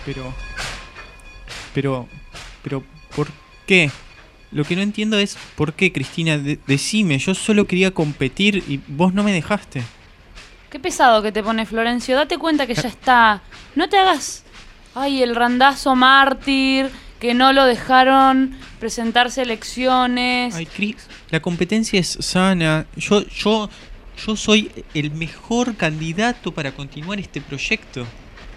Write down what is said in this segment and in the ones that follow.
Pero, ¿por qué? Lo que no entiendo es por qué, Cristina. Decime, yo solo quería competir y vos no me dejaste. Qué pesado que te pone, Florencio. Date cuenta que ya está. No te hagas... Ay, el randazo mártir, que no lo dejaron presentarse elecciones. Ay, Cris, la competencia es sana. Yo soy el mejor candidato para continuar este proyecto.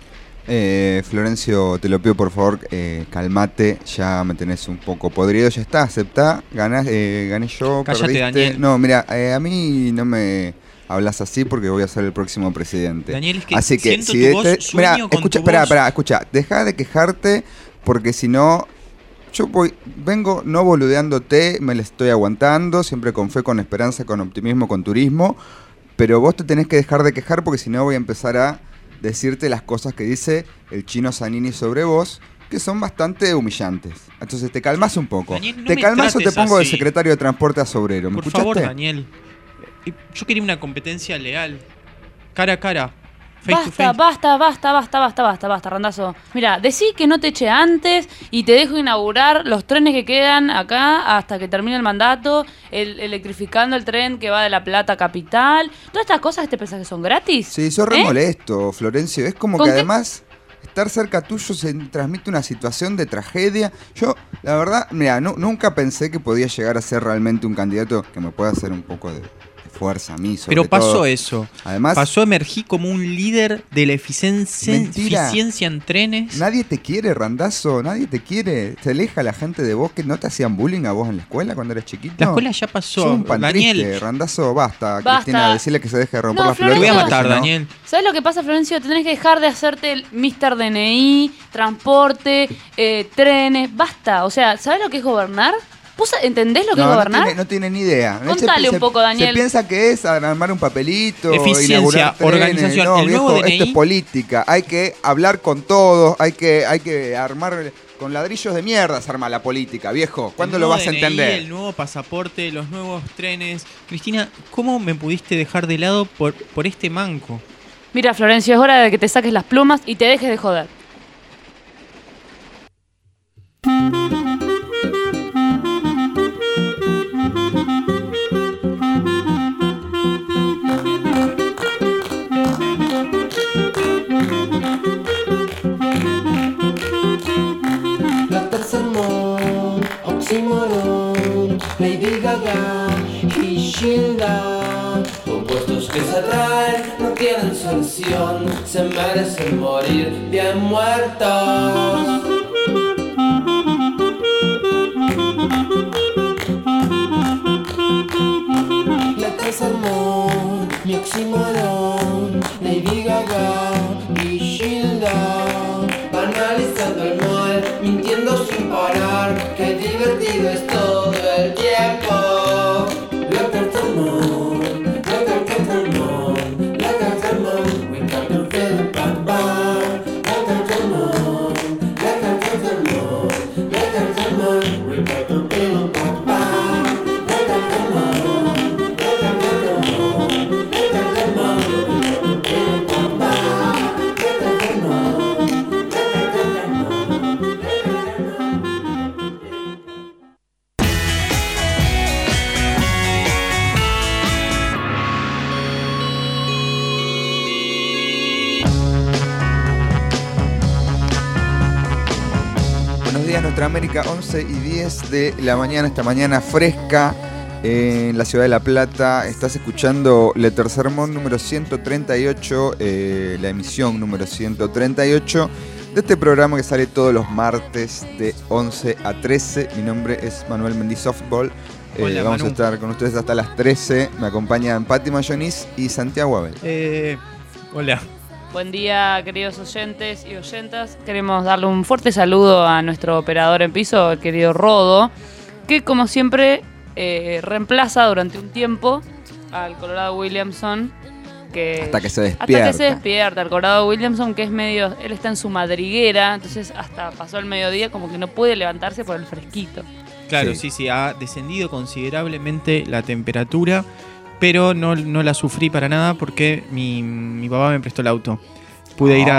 Florencio, te lo pido por favor, calmate, ya me tenés un poco podrido, ya está, aceptá, gané yo, Cállate, perdiste. Daniel. No, mira, a mí no me hablas así porque voy a ser el próximo presidente. Daniel, es que así que siento si tu voz, sueño mirá, con escucha, tu voz. escucha, deja de quejarte porque si no, vengo no boludeándote, me la estoy aguantando, siempre con fe, con esperanza, con optimismo, con turismo, pero vos te tenés que dejar de quejar porque si no voy a empezar a decirte las cosas que dice el chino Zanini sobre vos, que son bastante humillantes. Entonces te calmas un poco. Daniel, no ¿Te me calmas o te trates pongo de así. secretario de Transporte a Sobrero? ¿Me Por escuchaste? favor, Daniel. Yo quería una competencia leal. Cara a cara. Face to face. Basta, Randazo. Mira, decí que no te eche antes y te dejo inaugurar los trenes que quedan acá hasta que termine el mandato, electrificando el tren que va de La Plata a Capital. Todas estas cosas que te pensás que son gratis. Sí, sos re molesto, Florencio. Es como ¿Con que qué? además estar cerca tuyo se transmite una situación de tragedia. Yo, la verdad, mira, nunca pensé que podía llegar a ser realmente un candidato que me pueda hacer un poco de fuerza a mí, sobre Pero pasó todo. eso. Además, Emergí como un líder de la Mentira. eficiencia en trenes. nadie te quiere, Randazo, nadie te quiere. Te aleja la gente de vos, que no te hacían bullying a vos en la escuela cuando eras chiquito. La escuela ya Sos pasó, un pan Daniel. triste, Randazo, basta. Basta. Cristina, decirle que se deje de romper No, las Te flores. voy a Florencio, matar, porque si no- Daniel. ¿Sabes lo que pasa, Florencio? Tenés que dejar de hacerte el Mr. DNI, transporte, trenes. Basta. O sea, ¿sabes lo que es gobernar? ¿Vos entendés lo que es gobernar? No tiene ni idea. Contale un poco, Daniel. Se piensa que es armar un papelito, Eficiencia, inaugurar trenes. organización. No, El viejo, nuevo DNI. esto es política. Hay que hablar con todos, hay que armar con ladrillos de mierda, se arma la política, viejo. ¿Cuándo El lo nuevo vas a DNI, entender? El nuevo pasaporte, los nuevos trenes. Cristina, ¿cómo me pudiste dejar de lado por este manco? Mira, Florencio, es hora de que te saques las plumas y te dejes de joder. Dr. Salmón, Oxymoron, Lady Gaga y Sheldon. Opuestos que se atraen, no tienen solución, se merecen morir bien muertos. Dr. Salmón, mi Oxymoron, Lady Gaga y Sheldon. Banalizando el mal, mintiendo sin parar. Qué divertido es todo el tiempo. Dr. Salmón, Dr. Salmón, Dr. Salmón, we got to feel bad bad. Dr. Salmón, Dr. Salmón, Dr. Salmón, we got to feel bad bad. Dr. Salmón, Dr. Salmón, Dr. Salmón, we got to feel bad bad. Dr. Salmón. Buenos días, Nuestra América, 11 y 10 de la mañana, esta mañana fresca en la ciudad de La Plata. Estás escuchando Le Tercer Mon número 138, la emisión número 138 de este programa que sale todos los martes de 11 a 13. Mi nombre es Manuel Mendiz Softball. Hola, Vamos Manu. a estar con ustedes hasta las 13. Me acompañan Pati Mayonis y Santiago Abel. Hola. Buen día, queridos oyentes y oyentas. Queremos darle un fuerte saludo a nuestro operador en piso, el querido Rodo, que como siempre reemplaza durante un tiempo al Colorado Williamson. Hasta que se Hasta que se despierta. despierta. El Colorado Williamson, que es medio... Él está en su madriguera, entonces hasta pasó el mediodía como que no puede levantarse por el fresquito. Claro, Sí. sí, ha descendido considerablemente la temperatura, pero no la sufrí para nada porque mi papá me prestó el auto. Pude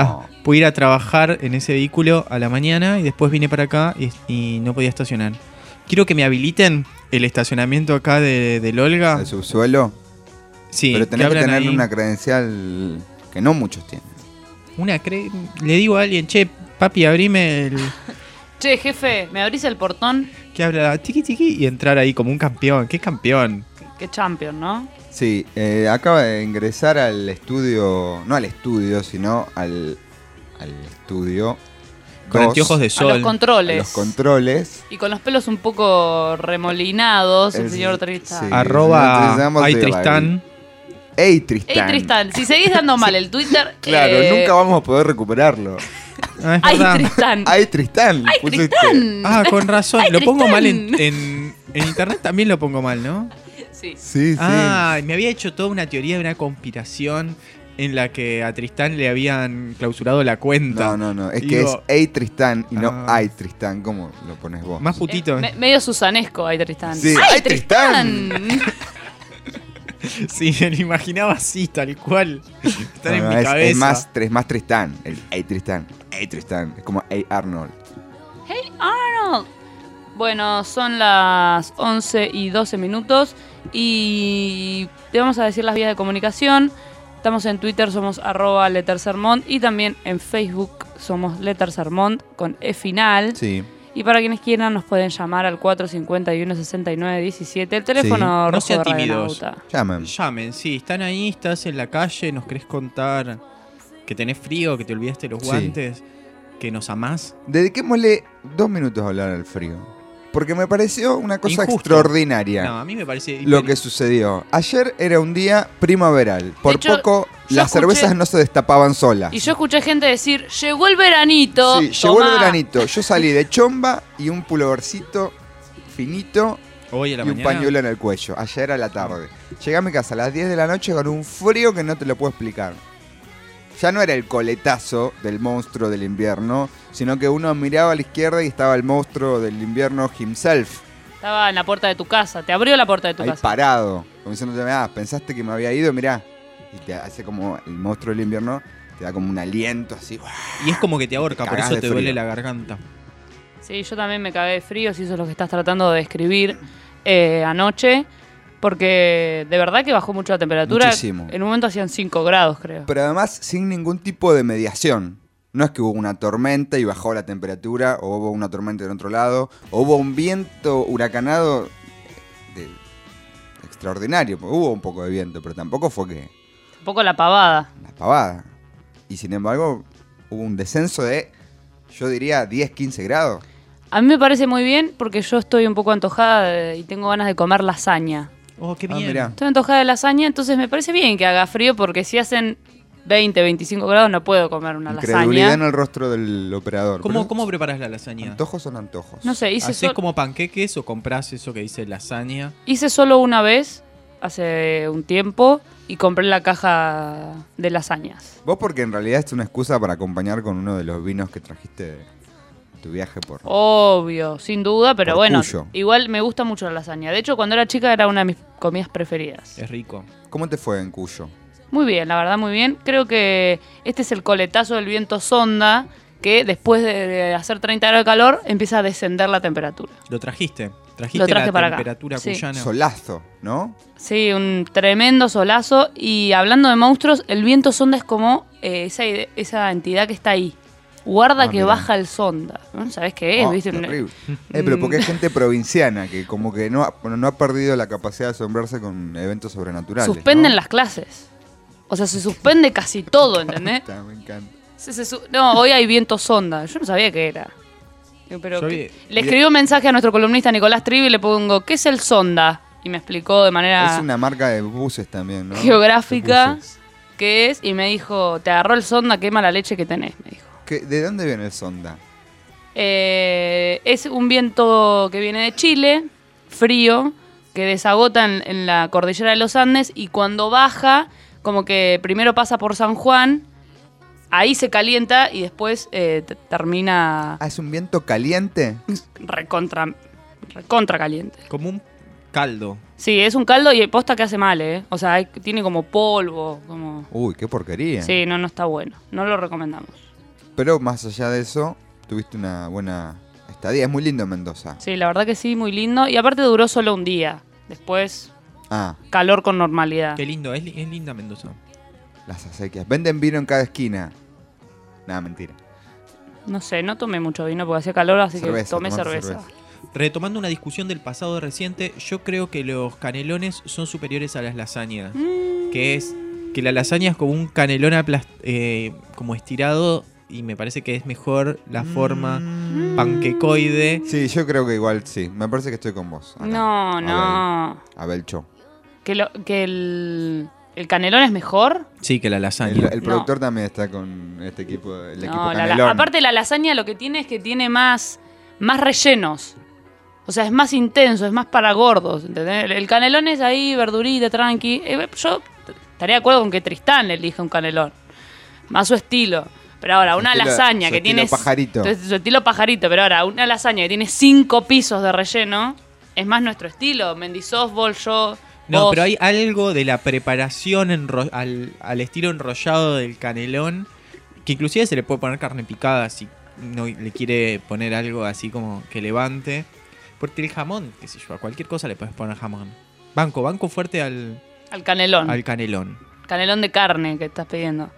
pude ir a trabajar en ese vehículo a la mañana y después vine para acá y no podía estacionar. Quiero que me habiliten el estacionamiento acá del Olga. ¿El subsuelo? Sí, pero tenés que abran tener ahí. una credencial que no muchos tienen. Le digo a alguien, che, papi, abrime el... Che, jefe, ¿me abrís el portón? que habla tiqui tiqui y entrar ahí como un campeón. ¿Qué campeón? Qué champion, ¿no? Sí, acaba de ingresar al estudio, no al estudio, sino al estudio. Con 2, anteojos de A sol. los controles. a los controles. Y con los pelos un poco remolinados, el señor Tristan. sí. Arroba Necesitamos ay de Tristán. ¡Ey, Tristán! Ey, Tristan, si seguís dando mal el Twitter... Claro, nunca vamos a poder recuperarlo. Ah, es ¡Ay, verdad. Tristán! ¡Ay, Tristán! ¡Ay, pusiste. Tristán! Ah, con razón. Ay, Lo pongo mal Tristán. en internet también lo pongo mal, ¿no? Sí. Sí, sí. Ah, me había hecho toda una teoría de una conspiración en la que a Tristán le habían clausurado la cuenta. No. Es Y que digo, es ¡Ey, Tristán! y no Ah. ¡Ay, Tristán! ¿Cómo lo pones vos? más putito. Medio susanesco, ay, Tristán. Sí. ¡Ay, ¡Ay, Tristán! Sí, me lo imaginaba así, tal cual. Están en No, mi es cabeza. más Tristán. El ¡Ey, Tristán! ¡Ey, Tristán! Es como ¡Ey, Arnold! ¡Hey, Arnold! Bueno, son las 11 y 12 minutos y te vamos a decir las vías de comunicación. Estamos en Twitter, somos @letercermont y también en Facebook somos letercermont con E final. Sí. Y para quienes quieran nos pueden llamar al 451-6917, el teléfono No rojo sean de tímidos. Radionauta. Llamen. Llamen, sí, están ahí, estás en la calle, nos querés contar que tenés frío, que te olvidaste los Sí. guantes, que nos amás. Dediquémosle 2 minutos a hablar al frío. Porque me pareció una cosa Injusto. extraordinaria. No, a mí me parece... Lo que sucedió. Ayer era un día primaveral. Por hecho, poco yo las escuché- cervezas no se destapaban solas. Y yo escuché gente decir, llegó el veranito. Sí, llegó el tomá". veranito. Yo salí de chomba y un pulovercito finito Hoy a la y un mañana... pañuelo en el cuello. Ayer a la tarde. Llegué a mi casa a las 10 de la noche con un frío que no te lo puedo explicar. Ya no era el coletazo del monstruo del invierno, sino que uno miraba a la izquierda y estaba el monstruo del invierno himself, Estaba en la puerta de tu casa, te abrió la puerta de tu ahí casa. parado, como diciéndote, pensaste que me había ido, mirá. Y te hace como el monstruo del invierno, te da como un aliento así. Y es como que te ahorca, Te por cagás eso de te duele frío. la garganta. Sí, yo también me cagué de frío, si eso es lo que estás tratando de describir anoche. Porque de verdad que bajó mucho la temperatura. Muchísimo. En un momento hacían 5 grados, creo. Pero además sin ningún tipo de mediación. No es que hubo una tormenta y bajó la temperatura, o hubo una tormenta en otro lado, o hubo un viento huracanado extraordinario. Porque hubo un poco de viento, pero tampoco fue que Un poco la pavada. una pavada. Y sin embargo, hubo un descenso de, yo diría, 10, 15 grados. A mí me parece muy bien porque yo estoy un poco antojada y tengo ganas de comer lasaña. Oh, qué Ah, bien. mirá. Estoy antojada de lasaña, entonces me parece bien que haga frío porque si hacen 20, 25 grados no puedo comer una Incredulidad lasaña. en el rostro del operador. ¿Cómo, Pero, cómo preparas la lasaña? ¿antojos son antojos? No sé, ¿Haces como panqueques o compras eso que dice lasaña? hice solo una vez, hace un tiempo, y compré la caja de lasañas. Vos porque en realidad es una excusa para acompañar con uno de los vinos que trajiste de tu viaje por... Obvio, sin duda, pero Por bueno, Cuyo. igual me gusta mucho la lasaña. De hecho, cuando era chica era una de mis comidas preferidas. Es rico. ¿Cómo te fue en Cuyo? Muy bien, la verdad, muy bien. Creo que este es el coletazo del viento sonda, que después de hacer 30 grados de calor empieza a descender la temperatura. ¿Lo trajiste? ¿Trajiste Lo traje la para acá. temperatura Sí. cuyana? Solazo, ¿no? Sí, un tremendo solazo. Y hablando de monstruos, el viento sonda es como esa entidad que está ahí. Guarda Ah, que mirá. baja el sonda. ¿No sabés qué es? Oh, ¿Viste? qué horrible. Pero porque hay gente provinciana que como que no ha perdido la capacidad de asombrarse con eventos sobrenaturales. Suspenden ¿no? las clases. O sea, se suspende casi todo, ¿entendés? Me encanta. No, hoy hay viento sonda. Yo no sabía qué era. Pero Yo vi- le escribí un mensaje a nuestro columnista Nicolás Trivi y le pongo, ¿qué es el sonda? Y me explicó de manera Es una marca de buses también, ¿no? geográfica De buses. qué es. Y me dijo, te agarró el sonda, qué mala leche que tenés, me dijo. ¿De dónde viene el sonda? Es un viento que viene de Chile, frío, que desagota en la cordillera de los Andes y cuando baja, como que primero pasa por San Juan, ahí se calienta y después termina Ah, ¿es un viento caliente? recontra caliente. Como un caldo. Sí, es un caldo y posta que hace mal, ¿eh? O sea, tiene como polvo, como... Uy, qué porquería. Sí, no está bueno. No lo recomendamos. pero más allá de eso, tuviste una buena estadía. Es muy lindo Mendoza. Sí, la verdad que sí, muy lindo. Y aparte duró solo un día. Después, calor con normalidad. Qué lindo, es linda Mendoza. Las acequias. Venden vino en cada esquina. Nada, mentira. No sé, no tomé mucho vino porque hacía calor, así que tomé cerveza. Retomando una discusión del pasado reciente, yo creo que los canelones son superiores a las lasañas. Que es que la lasaña es como un canelón como estirado, y me parece que es mejor la forma panquecoide. Sí, yo creo que igual sí. Me parece que estoy con vos. Acá. No. Abel Cho. Que el canelón es mejor. Sí, que la lasaña. El productor también está con este equipo, el equipo No, canelón. aparte la lasaña lo que tiene es que tiene más rellenos. O sea, es más intenso, es más para gordos, ¿entendés? El canelón es ahí, verdurita, tranqui. Yo estaría de acuerdo con que Tristán elija un canelón. Más su estilo. Pero ahora, una lasaña que tiene... Pajarito. Su estilo pajarito. Pero ahora, una lasaña que tiene 5 pisos de relleno, es más nuestro estilo. Mendizós, yo... No, vos. pero hay algo de la preparación al estilo enrollado del canelón, que inclusive se le puede poner carne picada si no le quiere poner algo así como que levante. Porque el jamón, qué sé yo, a cualquier cosa le puedes poner jamón. Banco fuerte al canelón. Al canelón. Canelón de carne que estás pidiendo.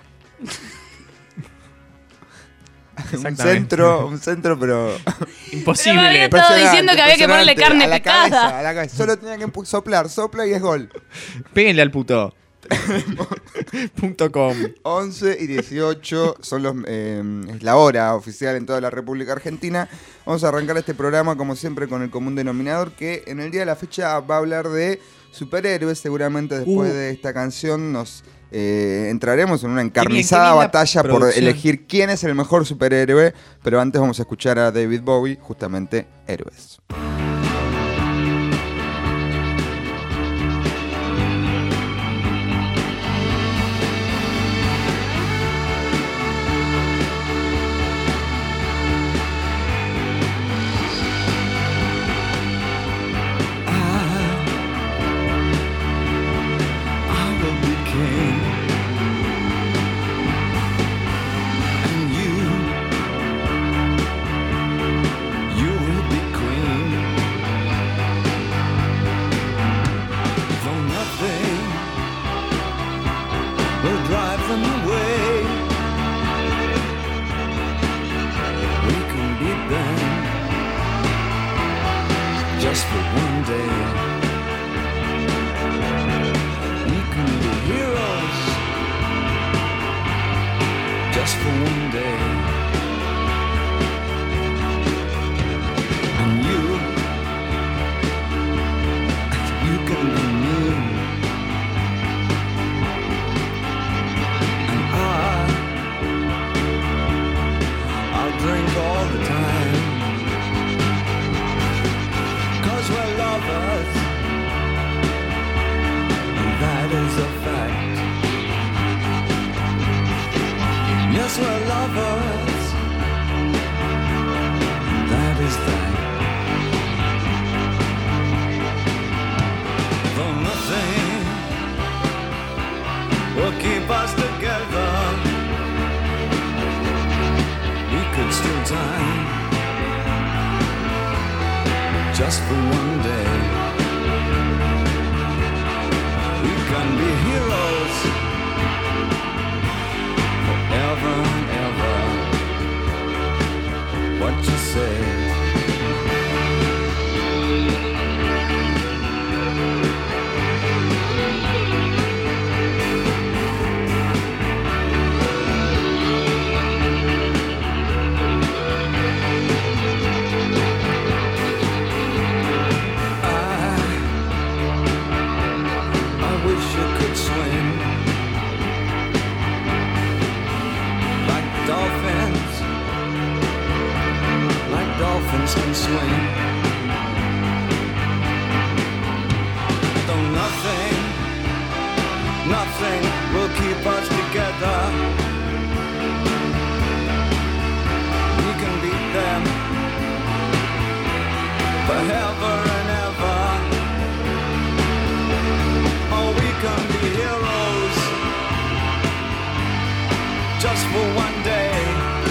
un centro, pero... Imposible. Pero me había estado diciendo que había que ponerle carne picada. A la cabeza. Solo tenía que sopla y es gol. Péguenle al puto. .com. 11 y 18 son es la hora oficial en toda la República Argentina. Vamos a arrancar este programa como siempre con el común denominador, que en el día de la fecha va a hablar de superhéroes. Seguramente después de esta canción nos entraremos en una encarnizada batalla por elegir quién es el mejor superhéroe. Pero antes vamos a escuchar a David Bowie, justamente Héroes. Just for one day, we can be heroes forever and ever. What you say? Can swing, though nothing will keep us together. We can beat them forever and ever. Oh, we can be heroes just for one day.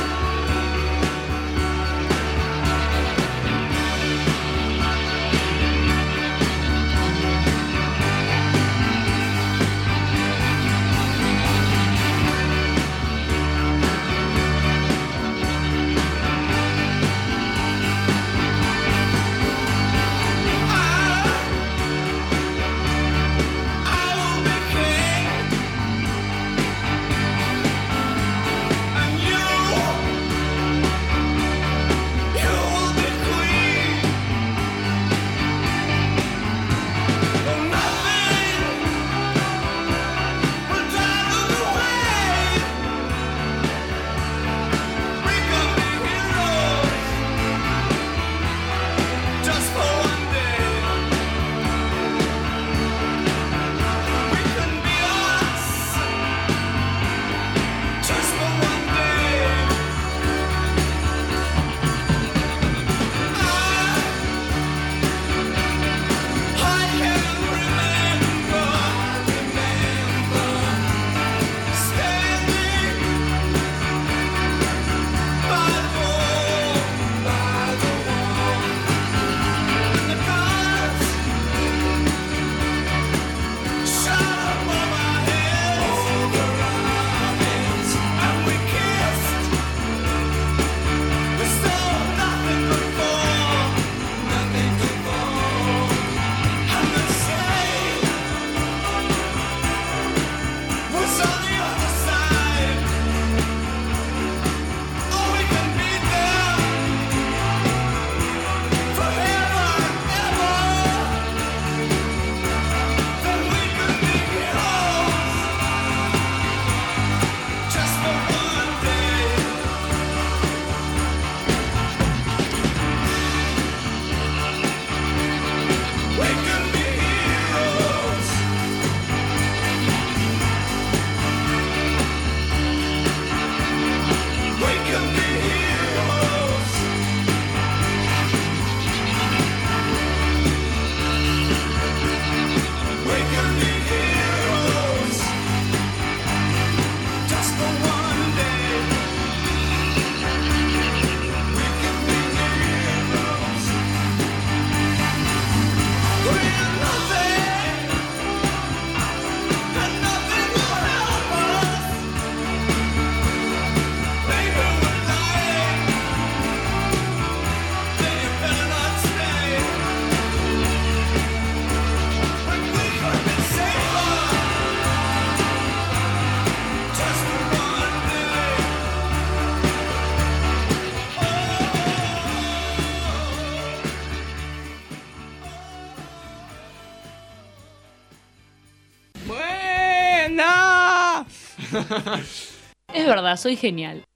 Es verdad, soy genial.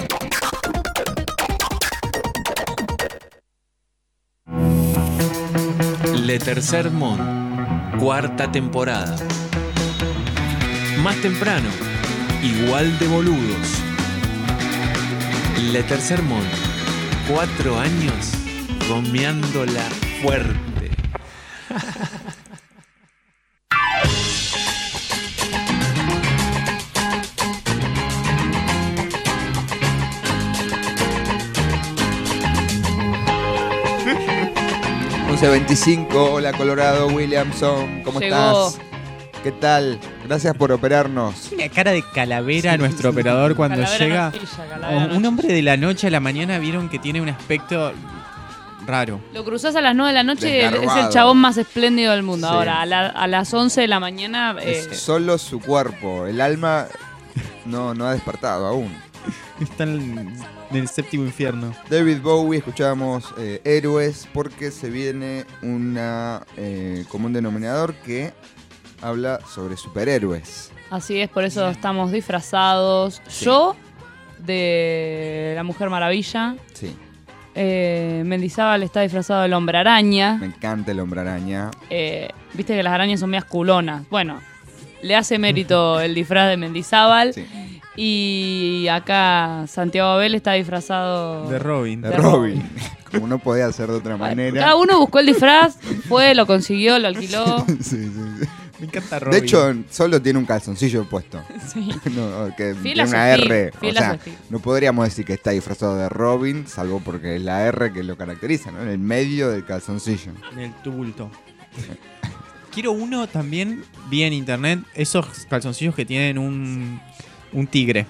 Le Tercer Monde, cuarta temporada. Más temprano, igual de boludos. Le Tercer Monde, 4 años gomeándola fuerte. C25, hola Colorado Williamson, ¿cómo Llegó. estás? ¿Qué tal? Gracias por operarnos. Una cara de calavera nuestro operador cuando Calavera llega. Notilla, Calavera Un Notilla. hombre de la noche a la mañana vieron que tiene un aspecto raro. Lo cruzás a las 9 de la noche y es el Desgarbado. chabón más espléndido del mundo. Sí. Ahora, a las 11 de la mañana... Es solo su cuerpo, el alma no ha despertado aún. Está en el séptimo infierno. David Bowie, escuchábamos Héroes porque se viene una común denominador que habla sobre superhéroes. Así es, por eso estamos disfrazados. Sí. Yo, de la Mujer Maravilla. Sí, Mendizábal está disfrazado del Hombre Araña. me encanta el Hombre Araña. Viste que las arañas son medias culonas. Bueno, le hace mérito el disfraz de Mendizábal. Sí. Y acá Santiago Abel está disfrazado De Robin. De De Robin. Como no podía ser de otra manera. Cada uno buscó el disfraz, fue, lo consiguió, lo alquiló. Sí. Me encanta Robin. De hecho, solo tiene un calzoncillo puesto. Sí. No, que Fiel tiene a su una estilo, R. fiel O a su sea, estilo. no podríamos decir que está disfrazado de Robin, salvo porque es la R que lo caracteriza, ¿no? En el medio del calzoncillo. En el tumulto. Quiero uno también, vi en internet, esos calzoncillos que tienen un tigre.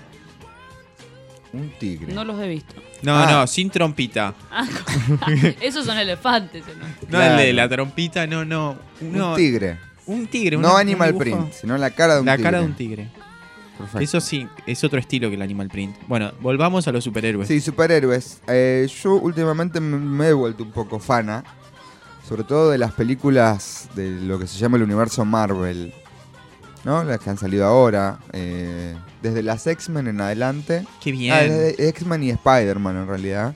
Un tigre. No los he visto. No, sin trompita. Ah, esos son elefantes. ¿No? No Claro. el de la trompita, no. Un tigre. Un tigre. No un Animal dibujo. Print, sino la cara de un La tigre. cara de un tigre. Perfecto. Eso sí, es otro estilo que el Animal Print. Bueno, volvamos a los superhéroes. Sí, superhéroes. Yo últimamente me he vuelto un poco fana, sobre todo de las películas de lo que se llama el universo Marvel, ¿no? Las que han salido ahora, desde las X-Men en adelante. Qué bien. Desde X-Men y Spider-Man en realidad.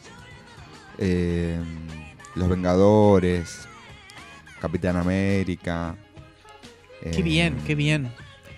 Los Vengadores, Capitán América. Qué bien, qué bien.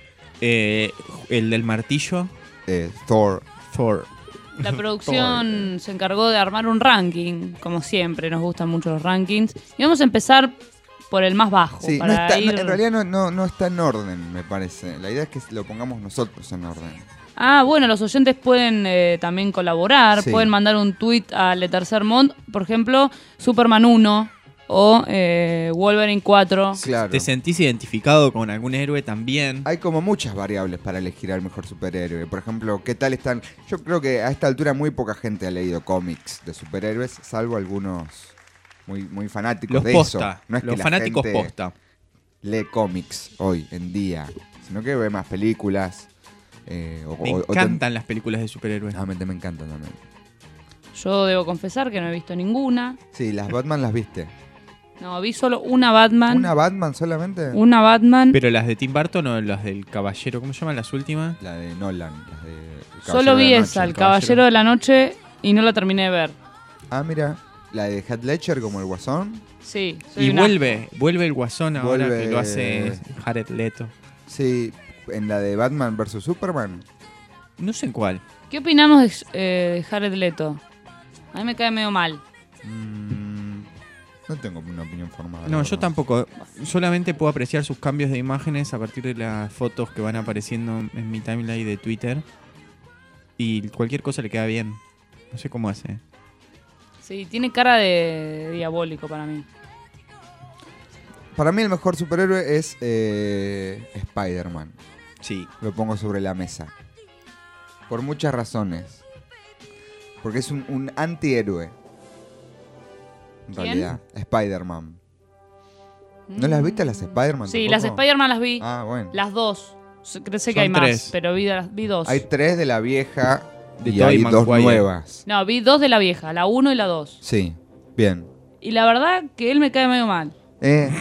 El del martillo, Thor. Thor. La producción se encargó de armar un ranking, como siempre, nos gustan mucho los rankings. Y vamos a empezar por el más bajo. Sí, no para está, ir... en realidad no está en orden, me parece. La idea es que lo pongamos nosotros en orden. Ah, bueno, los oyentes pueden también colaborar, Sí. pueden mandar un tweet a Le Tercer Monde, por ejemplo, Superman 1 o Wolverine 4. Claro. ¿Te sentís identificado con algún héroe también? Hay como muchas variables para elegir al mejor superhéroe. Por ejemplo, ¿qué tal están? Yo creo que a esta altura muy poca gente ha leído cómics de superhéroes, salvo algunos muy fanáticos Los de posta. eso. No es que Los la fanáticos gente posta. lee cómics hoy en día, sino que ve más películas. Me encantan las películas de superhéroes. Realmente me encantan también. Yo debo confesar que no he visto ninguna. Sí, las Batman las viste. No, vi solo una Batman. ¿Una Batman solamente? Una Batman. Pero las de Tim Burton o las del Caballero, ¿cómo se llaman las últimas? La de Nolan. Las de El Solo Caballero vi de la esa, Noche. El Caballero de la Noche, y no la terminé de ver. Ah, mira. La de Heath Ledger como el Guasón. Sí. soy Y una- vuelve el Guasón ahora Vuelve- que lo hace Jared Leto. Sí, en la de Batman vs Superman. No sé en cuál. ¿Qué opinamos de Jared Leto? A mí me cae medio mal. No tengo una opinión formada. la No, verdad. yo tampoco. Solamente puedo apreciar sus cambios de imágenes a partir de las fotos que van apareciendo en mi timeline de Twitter. Y cualquier cosa le queda bien. No sé cómo hace. Sí, tiene cara de diabólico para mí. Para mí el mejor superhéroe es Spider-Man. Sí. Lo pongo sobre la mesa. Por muchas razones. Porque es un antihéroe. En ¿Quién? realidad. Spider-Man. ¿No las viste las Spider-Man? Sí, tampoco? las Spider-Man las vi. Ah, bueno. Las dos. Creo que Son hay más, tres. pero vi dos. Hay 3 de la vieja De y Tobey hay 2 Maguire. nuevas. No, vi dos de la vieja, la 1 y la 2. Sí, bien. Y la verdad que él me cae medio mal.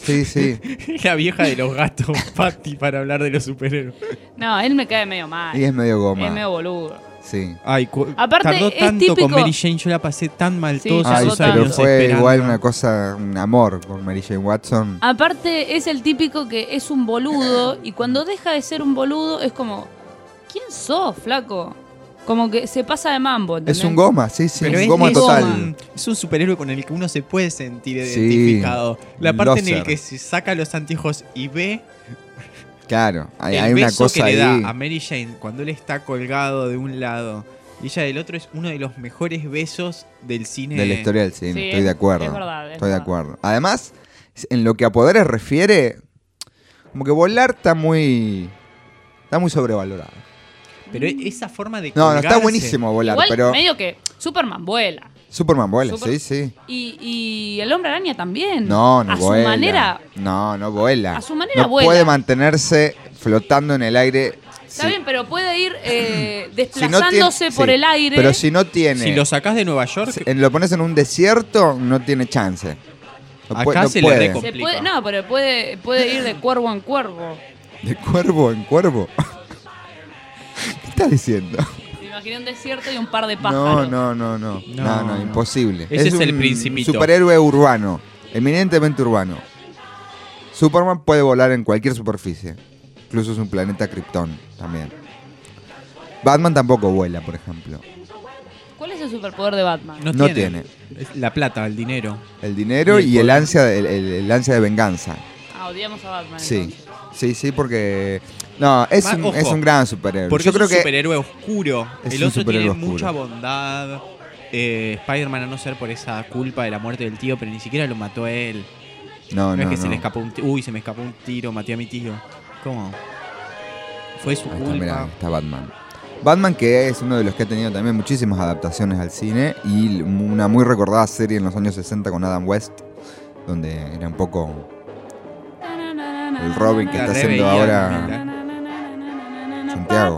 Sí, sí. La vieja de los gatos, Patty, para hablar de los superhéroes. No, él me cae medio mal. Y es medio goma. Es medio boludo. Sí. Ay, Aparte, tardó es tanto típico- con Mary Jane, yo la pasé tan mal Sí, todos tardó Ay, esos tanto. pero años fue esperando. igual una cosa, un amor con Mary Jane Watson. Aparte, es el típico que es un boludo y cuando deja de ser un boludo es como, ¿quién sos, flaco? Como que se pasa de mambo, ¿entendés? Es un goma, sí, sí, Pero un es, goma es total. es un superhéroe con el que uno se puede sentir Sí, identificado. La parte en la loser. que se saca los anteojos y ve Claro, hay el una beso cosa que le ahí. da a Mary Jane cuando él está colgado de un lado y ella del otro, es uno de los mejores besos del cine. De la historia del cine, Sí, estoy de acuerdo. es verdad, es estoy de verdad. acuerdo. Además, en lo que a poderes refiere, como que volar está muy sobrevalorado. Pero esa forma de No, no, está colgarse- buenísimo volar, Igual pero medio que Superman vuela. Superman vuela, Super- sí, sí. Y el Hombre Araña también. No A vuela. su manera. No vuela. A su manera no vuela. puede mantenerse flotando en el aire. Está Sí. bien, pero puede ir Si no desplazándose tiene- por sí, el aire. Pero si no tiene. Si lo sacás de Nueva York, Lo pones en un desierto, no tiene chance. No Acá no se le puede. Se complica. puede, no, pero puede ir de cuervo en cuervo. De cuervo en cuervo. ¿Qué estás diciendo? Me imaginé un desierto y un par de pájaros. No, imposible. Ese es el un Principito. superhéroe urbano, eminentemente urbano. Superman puede volar en cualquier superficie. Incluso es un planeta Krypton también. Batman tampoco vuela, por ejemplo. ¿Cuál es el superpoder de Batman? No tiene. Es la plata, el dinero. El dinero Y el y el poder. ansia, el ansia de venganza. Ah, odiamos a Batman. Sí. entonces. Sí, porque... No, es Ojo, un gran superhéroe. Porque Yo es creo un que superhéroe oscuro. es El un otro superhéroe tiene oscuro. mucha bondad. Spider-Man, a no ser por esa culpa de la muerte del tío, pero ni siquiera lo mató a él. No, No, no, es que se no. le escapó un tiro. Uy, se me escapó un tiro, maté a mi tío. ¿Cómo? Fue su Ahí está, culpa. mirá, está Batman. Batman, que es uno de los que ha tenido también muchísimas adaptaciones al cine y una muy recordada serie en los años 60 con Adam West, donde era un poco el Robin que La está re haciendo veía, ahora mira. Santiago.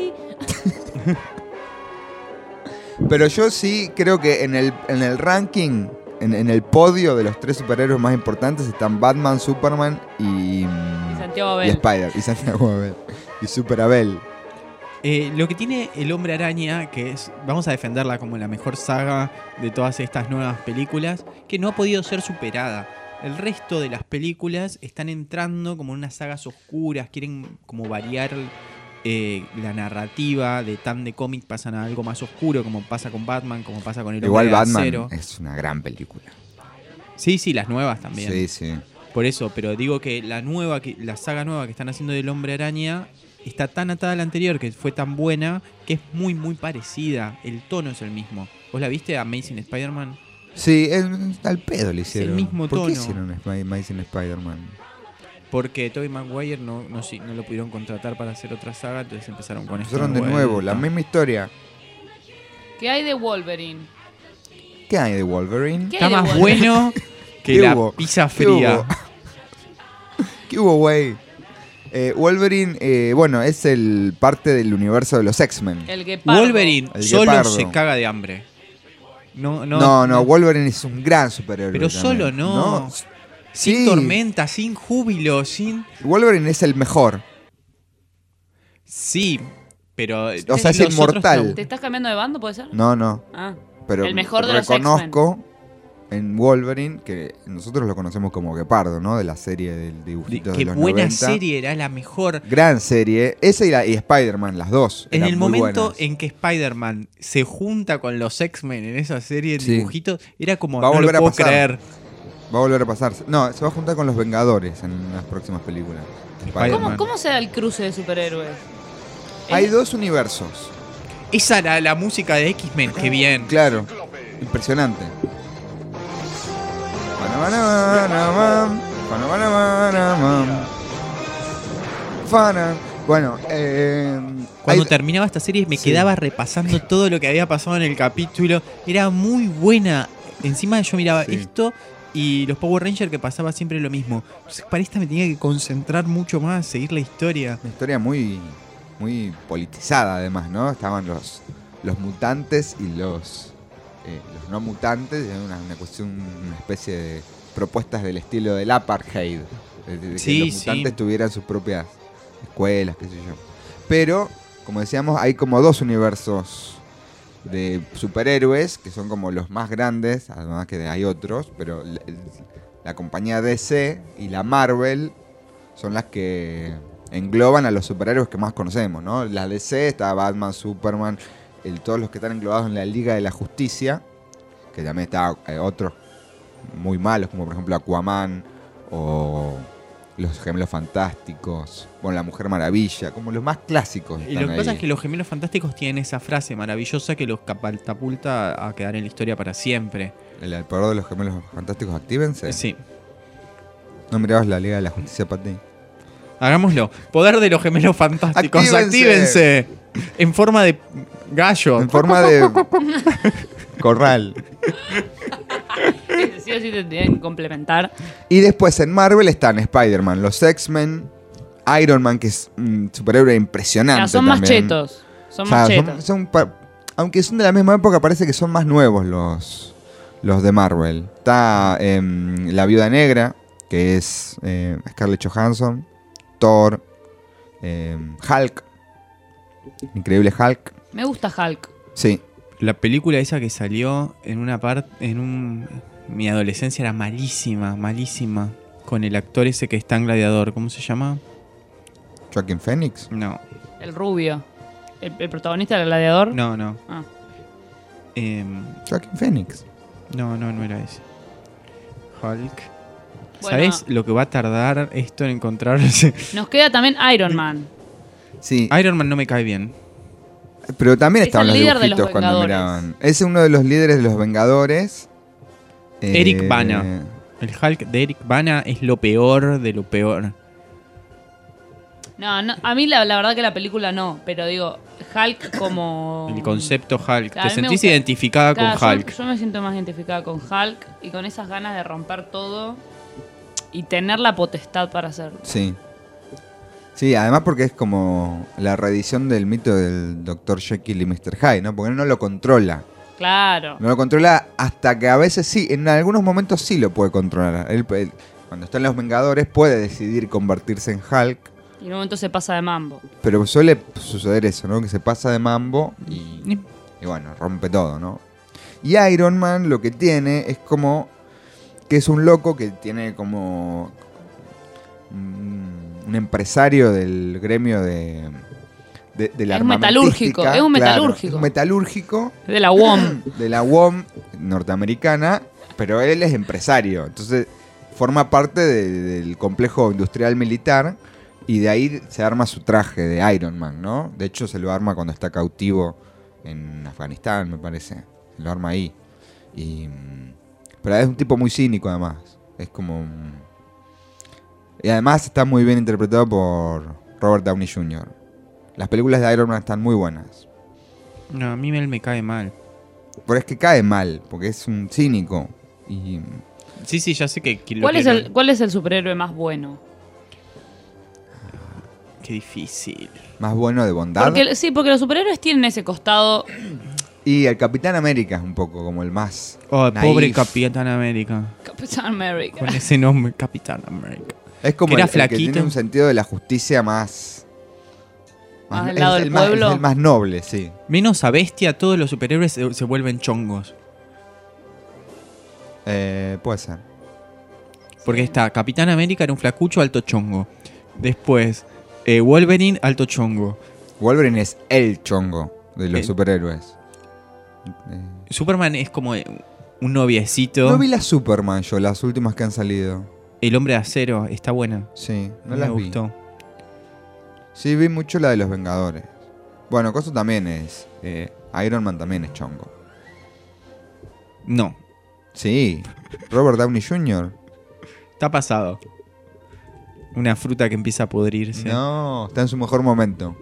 Pero yo sí creo que en el ranking, en el podio de los 3 superhéroes más importantes están Batman, Superman y Santiago y Abel. Spider, y Santiago Abel, y Super Abel. Lo que tiene El Hombre Araña, que es, vamos a defenderla como la mejor saga de todas estas nuevas películas, que no ha podido ser superada. El resto de las películas están entrando como en unas sagas oscuras, quieren como variar la narrativa de tan de cómic, pasan a algo más oscuro, como pasa con Batman, como pasa con El Igual Hombre de Batman Acero. es una gran película. Sí, sí, las nuevas también. Sí, sí. Por eso, pero digo que la saga nueva que están haciendo del Hombre Araña está tan atada a la anterior, que fue tan buena, que es muy, muy parecida. El tono es el mismo. ¿Vos la viste, Amazing Spider-Man? Sí, al pedo le hicieron. mismo ¿Por qué tono. hicieron Amazing Spider-Man? Porque Tobey Maguire no lo pudieron contratar para hacer otra saga, entonces empezaron con esto. Empezaron de nuevo, la misma historia. ¿Qué hay de Wolverine? ¿Qué hay de Wolverine? ¿Qué Está hay de más Wolverine? bueno que ¿Qué la hubo? pizza ¿Qué fría. hubo? ¿Qué hubo, güey? Wolverine, bueno, es el parte del universo de los X-Men. El guepardo. Wolverine El solo guepardo. se caga de hambre. No, Wolverine es un gran superhéroe. Pero también. solo no. Sin Sí. tormenta, sin júbilo, sin... Wolverine es el mejor. Sí, pero... O sea, es los inmortal. otros ¿Te estás cambiando de bando, puede ser? No, no. Ah. Pero El mejor de los reconozco en Wolverine que nosotros lo conocemos como Guepardo, ¿no? De la serie del dibujito de Qué los buena 90. serie, era la mejor. Gran serie. Esa y Spider-Man, las dos. En eran el muy momento buenas. en que Spider-Man se junta con los X-Men en esa serie de Sí. dibujitos, era como, Va a no volver lo a puedo pasar. creer. Va a volver a pasar. No, se va a juntar con los Vengadores en las próximas películas. Spider-Man. ¿Cómo se da el cruce de superhéroes? Hay 2 universos. Esa era la música de X-Men, qué bien. Claro. Impresionante. Bueno, Cuando terminaba esta serie me Sí. quedaba repasando todo lo que había pasado en el capítulo. Era muy buena. Encima yo miraba Sí. esto y los Power Rangers que pasaba siempre lo mismo. Entonces para esta me tenía que concentrar mucho más, seguir la historia. una historia muy, muy politizada además, ¿no? Estaban los mutantes y los no mutantes, era una cuestión, una especie propuestas del estilo del apartheid. De que Sí, los mutantes sí. tuvieran sus propias escuelas, qué sé yo. Pero, como decíamos, hay como 2 universos de superhéroes que son como los más grandes, además que hay otros, pero la compañía DC y la Marvel son las que engloban a los superhéroes que más conocemos, ¿no? La DC está Batman, Superman, todos los que están englobados en la Liga de la Justicia, que también está otros muy malos, como por ejemplo Aquaman o los Gemelos Fantásticos, bueno, la Mujer Maravilla, como los más clásicos. Y lo que pasa es que los Gemelos Fantásticos tienen esa frase maravillosa que los catapulta a quedar en la historia para siempre. El poder de los Gemelos Fantásticos, actívense. Sí. No mirabas la Liga de la Justicia para ti. Hagámoslo. Poder de los Gemelos Fantásticos. ¡Actívense! ¡Actívense! En forma de gallo. En forma de corral. Sí o sí te tienen que complementar. Y después en Marvel están Spider-Man, los X-Men, Iron Man, que es un superhéroe impresionante. Ya, son más también. chetos. Son O sea, más chetos. aunque son de la misma época, parece que son más nuevos los de Marvel. Está la Viuda Negra, que es Scarlett Johansson, Thor, Hulk, Increíble Hulk. Me gusta Hulk. Sí, La película esa que salió en una parte. Mi adolescencia era malísima, malísima. Con el actor ese que está en Gladiador. ¿Cómo se llama? Joaquin Phoenix. Ah. No, El rubio. El protagonista del gladiador. no, no. Ah. Joaquin Phoenix. No era ese. Hulk. Bueno. ¿Sabes lo que va a tardar esto en encontrarse? Nos queda también Iron Man. Sí, Iron Man no me cae bien. pero también Es estaban el los líder de los dibujitos cuando Vengadores. miraban. Es uno de los líderes de los Vengadores. Eric Bana. El Hulk de Eric Bana es lo peor de lo peor. No, a mí la verdad que la película no, pero digo, Hulk como... El concepto Hulk. Claro, a ¿Te mí me sentís gusta- identificada Claro, con Hulk? Yo me siento más identificada con Hulk y con esas ganas de romper todo y tener la potestad para hacerlo. Sí. Sí, además porque es como la reedición del mito del Dr. Jekyll y Mr. Hyde, ¿no? Porque él no lo controla. Claro. No lo controla hasta que a veces sí, en algunos momentos sí lo puede controlar. Él, cuando está en los Vengadores puede decidir convertirse en Hulk, Y en un momento se pasa de mambo. pero suele suceder eso, ¿no? Que se pasa de mambo y bueno, rompe todo, ¿no? Y Iron Man lo que tiene es como que es un loco que tiene como un empresario del gremio de la Es metalúrgico, armamentística. es un Claro, metalúrgico. es un metalúrgico De la WOM. de la UOM norteamericana, pero él es empresario, entonces forma parte del complejo industrial militar y de ahí se arma su traje de Iron Man, ¿no? De hecho se lo arma cuando está cautivo en Afganistán, me parece. Se lo arma ahí. Pero es un tipo muy cínico además. Es como... Y además está muy bien interpretado por Robert Downey Jr. Las películas de Iron Man están muy buenas. No, a mí él me cae mal. Pero es que cae mal, porque es un cínico. Y Sí, ya sé que... ¿Cuál es el superhéroe más bueno? Qué difícil. más bueno de bondad. Porque los superhéroes tienen ese costado. Y el Capitán América es un poco como el más Oh, naif. pobre Capitán América. Capitán América. Con ese nombre, Capitán América. Es como Era el que flaquito. tiene un sentido de la justicia más... Más del es lado el del más- pueblo. es el más noble, sí. Menos a Bestia, todos los superhéroes se vuelven chongos. Puede ser. Porque está Capitán América era un flacucho alto chongo. Después, Wolverine alto chongo. Wolverine es el chongo de los Eh. superhéroes. Superman es como un noviecito. No vi las Superman yo, las últimas que han salido. El Hombre de Acero está buena. Sí, no me las vi. gustó. Sí, vi mucho la de los Vengadores. Bueno, Coso también es... Iron Man también es chongo. No, Sí, Robert Downey Jr. está pasado. Una fruta que empieza a pudrirse. No, está en su mejor momento.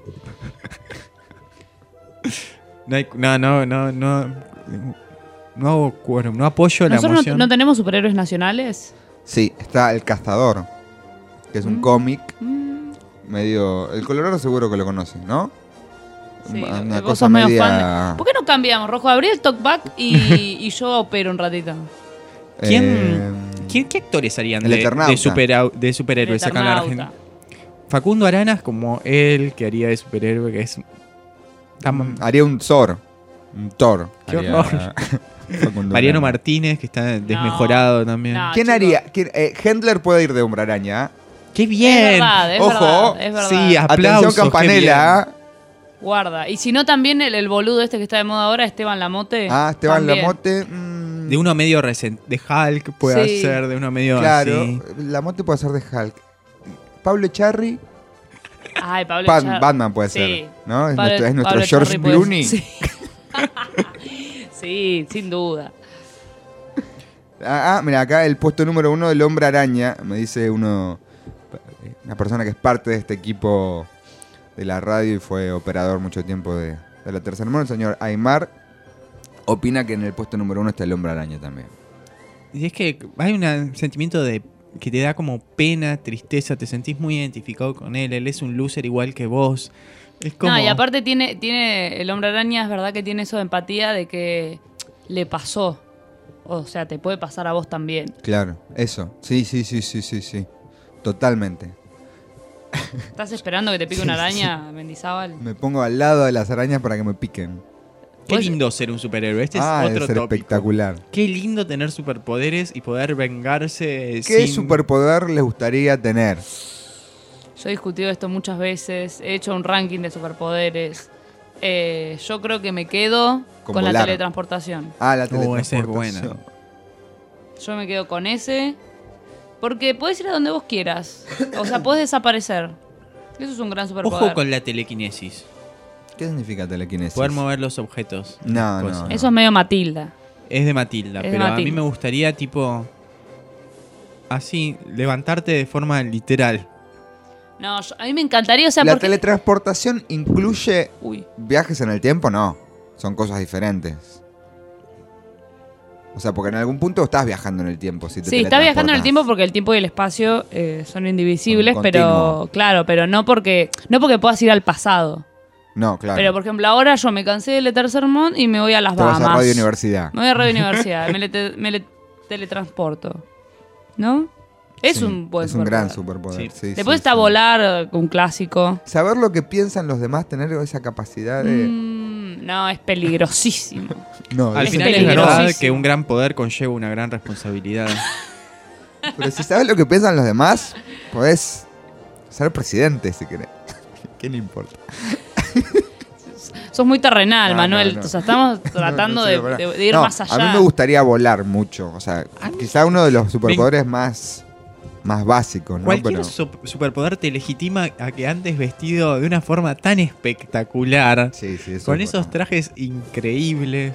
No hago quórum, no apoyo la ¿Nosotros moción. no tenemos superhéroes nacionales? Sí, está El Cazador, que es un cómic medio... El Colorado seguro que lo conoces, ¿no? Sí, Una vos cosa sos medio media... fan. ¿Por qué no cambiamos? Rojo, abrí el talkback y yo opero un ratito. ¿Quién? ¿Qué actores harían El Eternauta. de superhéroes El acá en la Eternauta. Argentina? Facundo Aranas como él, que haría de superhéroe, que es... Haría un Thor. Un Thor. Qué haría horror. Facundo Mariano Arana. Martínez, que está desmejorado también. No. ¿Quién chicos. haría? Hendler puede ir de Hombre Araña. ¿eh? ¡Qué Es bien! verdad, es Ojo. verdad, es verdad. Sí, aplausos. Atención, Campanella. ¿eh? Guarda. Y si no, también el boludo este que está de moda ahora, Esteban Lamote. Esteban también. Lamote. De uno medio de Hulk puede Sí. ser, de uno medio Claro, así. Lamote puede ser de Hulk. Pablo Echarri. Ay, Pablo Batman puede Sí. ser. ¿No? Es Pablo- nuestro Pablo George Echarri puede- Clooney. Sí. Sí, sin duda. Mira, acá el puesto número 1 del Hombre Araña. Me dice una persona que es parte de este equipo de la radio y fue operador mucho tiempo de la Tercer Mundo, el señor Aymar. Opina que en el puesto número 1 está el Hombre Araña también. Y es que hay un sentimiento de que te da como pena, tristeza, te sentís muy identificado con él es un loser igual que vos. Es como... No, y aparte tiene el Hombre Araña, es verdad que tiene eso de empatía de que le pasó. O sea, te puede pasar a vos también. Claro, eso. Sí. Totalmente. ¿Estás esperando que te pique una araña, Mendizábal? Me pongo al lado de las arañas para que me piquen. Qué Pues- lindo ser un superhéroe. Este Debe es otro ser tópico. espectacular. Qué lindo tener superpoderes y poder vengarse ¿Qué sin... superpoder les gustaría tener? Yo he discutido esto muchas veces, he hecho un ranking de superpoderes. Yo creo que me quedo Con con la volar. teletransportación. La ese es teletransportación. bueno. Yo me quedo con ese. Porque puedes ir a donde vos quieras. O sea, puedes desaparecer. Eso es un gran superpoder. Ojo con la telequinesis. ¿Qué significa telequinesis? Poder mover los objetos. No, Cosas. no. Eso es medio Matilda. Es de Matilda, Es de pero a mí Matilda. me gustaría tipo... Así, levantarte de forma literal. No, a mí me encantaría, o sea, ¿La porque... teletransportación incluye Uy. viajes en el tiempo? No. Son cosas diferentes. O sea, porque en algún punto estás viajando en el tiempo. Si te Sí, está viajando en el teletransportas. tiempo porque el tiempo y el espacio son indivisibles, Son pero continuos. claro, pero no porque puedas ir al pasado. No, claro. Pero por ejemplo, ahora yo me cansé del Tercer Mundo y me voy a las te vas Bahamas. a Radio Universidad. Me voy a Radio Universidad, me teletransporto. ¿No? Es Sí, un buen Es un gran superpoder. superpoder. Sí. Sí, Después sí, está sí. volar, un clásico. Saber lo que piensan los demás, tener esa capacidad de... No, es peligrosísimo. No, Al Es final es verdad peligrosísimo. que un gran poder conlleva una gran responsabilidad. pero si sabes lo que piensan los demás, podés ser presidente si querés. ¿Qué le importa? Sos muy terrenal, No, Manuel. no, no. O sea, estamos tratando No, de, no, de ir no, más allá. A mí me gustaría volar mucho. O sea, quizá uno de los superpoderes más básicos, ¿no? Cualquier Pero, superpoder te legitima a que andes vestido de una forma tan espectacular. sí, eso Con es esos bueno. trajes increíbles.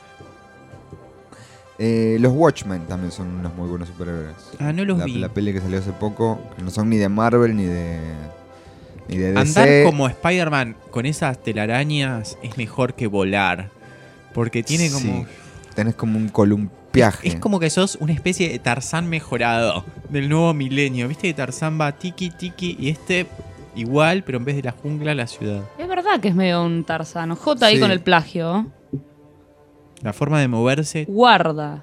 Los Watchmen también son unos muy buenos superhéroes. Ah, no los vi. La peli que salió hace poco, que no son ni de Marvel ni de DC. Andar como Spider-Man con esas telarañas es mejor que volar. Porque tiene como... Sí, tenés como un columpiaje. Es como que sos una especie de Tarzán mejorado del nuevo milenio. Viste que Tarzán va tiki tiki y este igual, pero en vez de la jungla, la ciudad. Es verdad que es medio un Tarzano. J ahí Sí. con el plagio. La forma de moverse. Guarda.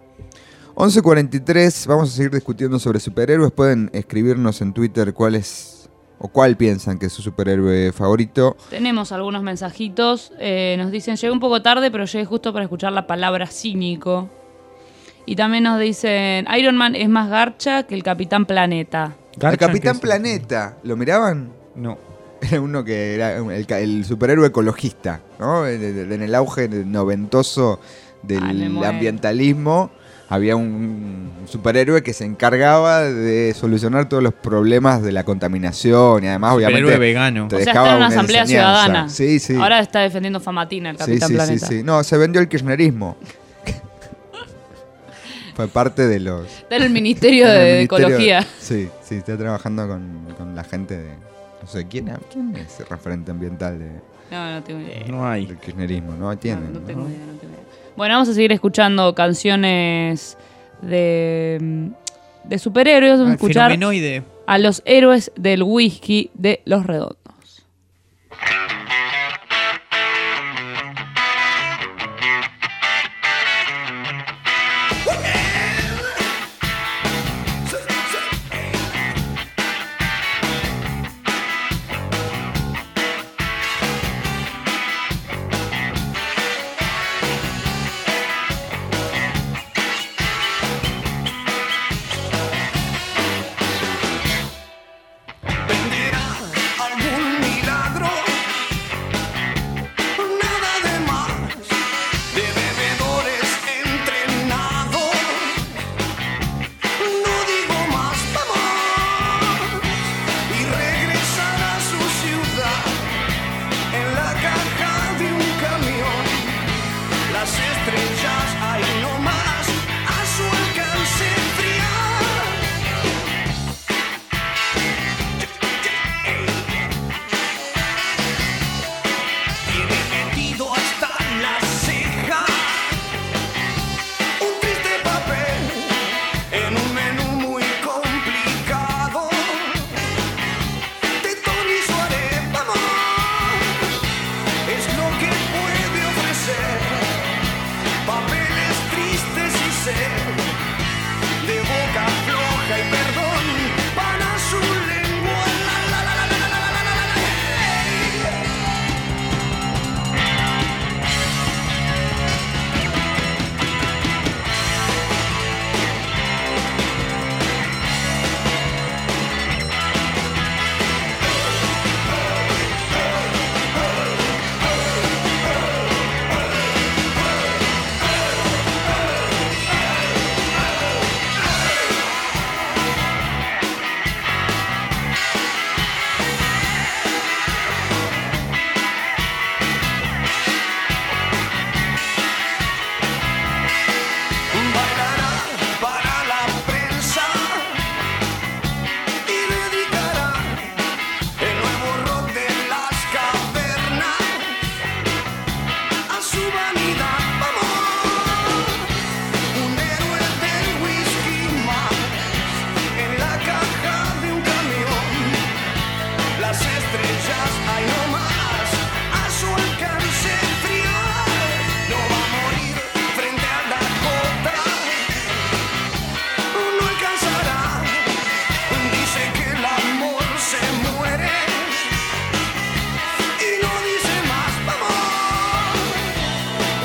11:43, vamos a seguir discutiendo sobre superhéroes. Pueden escribirnos en Twitter cuál piensan que es su superhéroe favorito. Tenemos algunos mensajitos. Nos dicen, llegué un poco tarde, pero llegué justo para escuchar la palabra cínico. Y también nos dicen, Iron Man es más garcha que el Capitán Planeta. El Capitán Planeta, ¿lo miraban? No. Era uno que era el superhéroe ecologista, ¿no? En el auge noventoso Ay, me del muero. ambientalismo, había un superhéroe que se encargaba de solucionar todos los problemas de la contaminación y además, Superhéroe obviamente, vegano. te O sea, dejaba está en una una asamblea enseñanza. ciudadana. Sí, sí. Ahora está defendiendo Famatina, el Sí, Capitán sí, sí, Planeta. sí. No, se vendió el kirchnerismo. Fue parte de los... Está en el Ministerio en el de ministerio- Ecología. Sí, sí, está trabajando con la gente de... No sé, ¿quién es el referente ambiental No tengo idea. No hay. del kirchnerismo? No tienen, No ¿no? tengo idea, no tengo idea. Bueno, vamos a seguir escuchando canciones de superhéroes. Vamos a Ah, escuchar Fenomenoide. a los héroes del whisky de Los Redondos.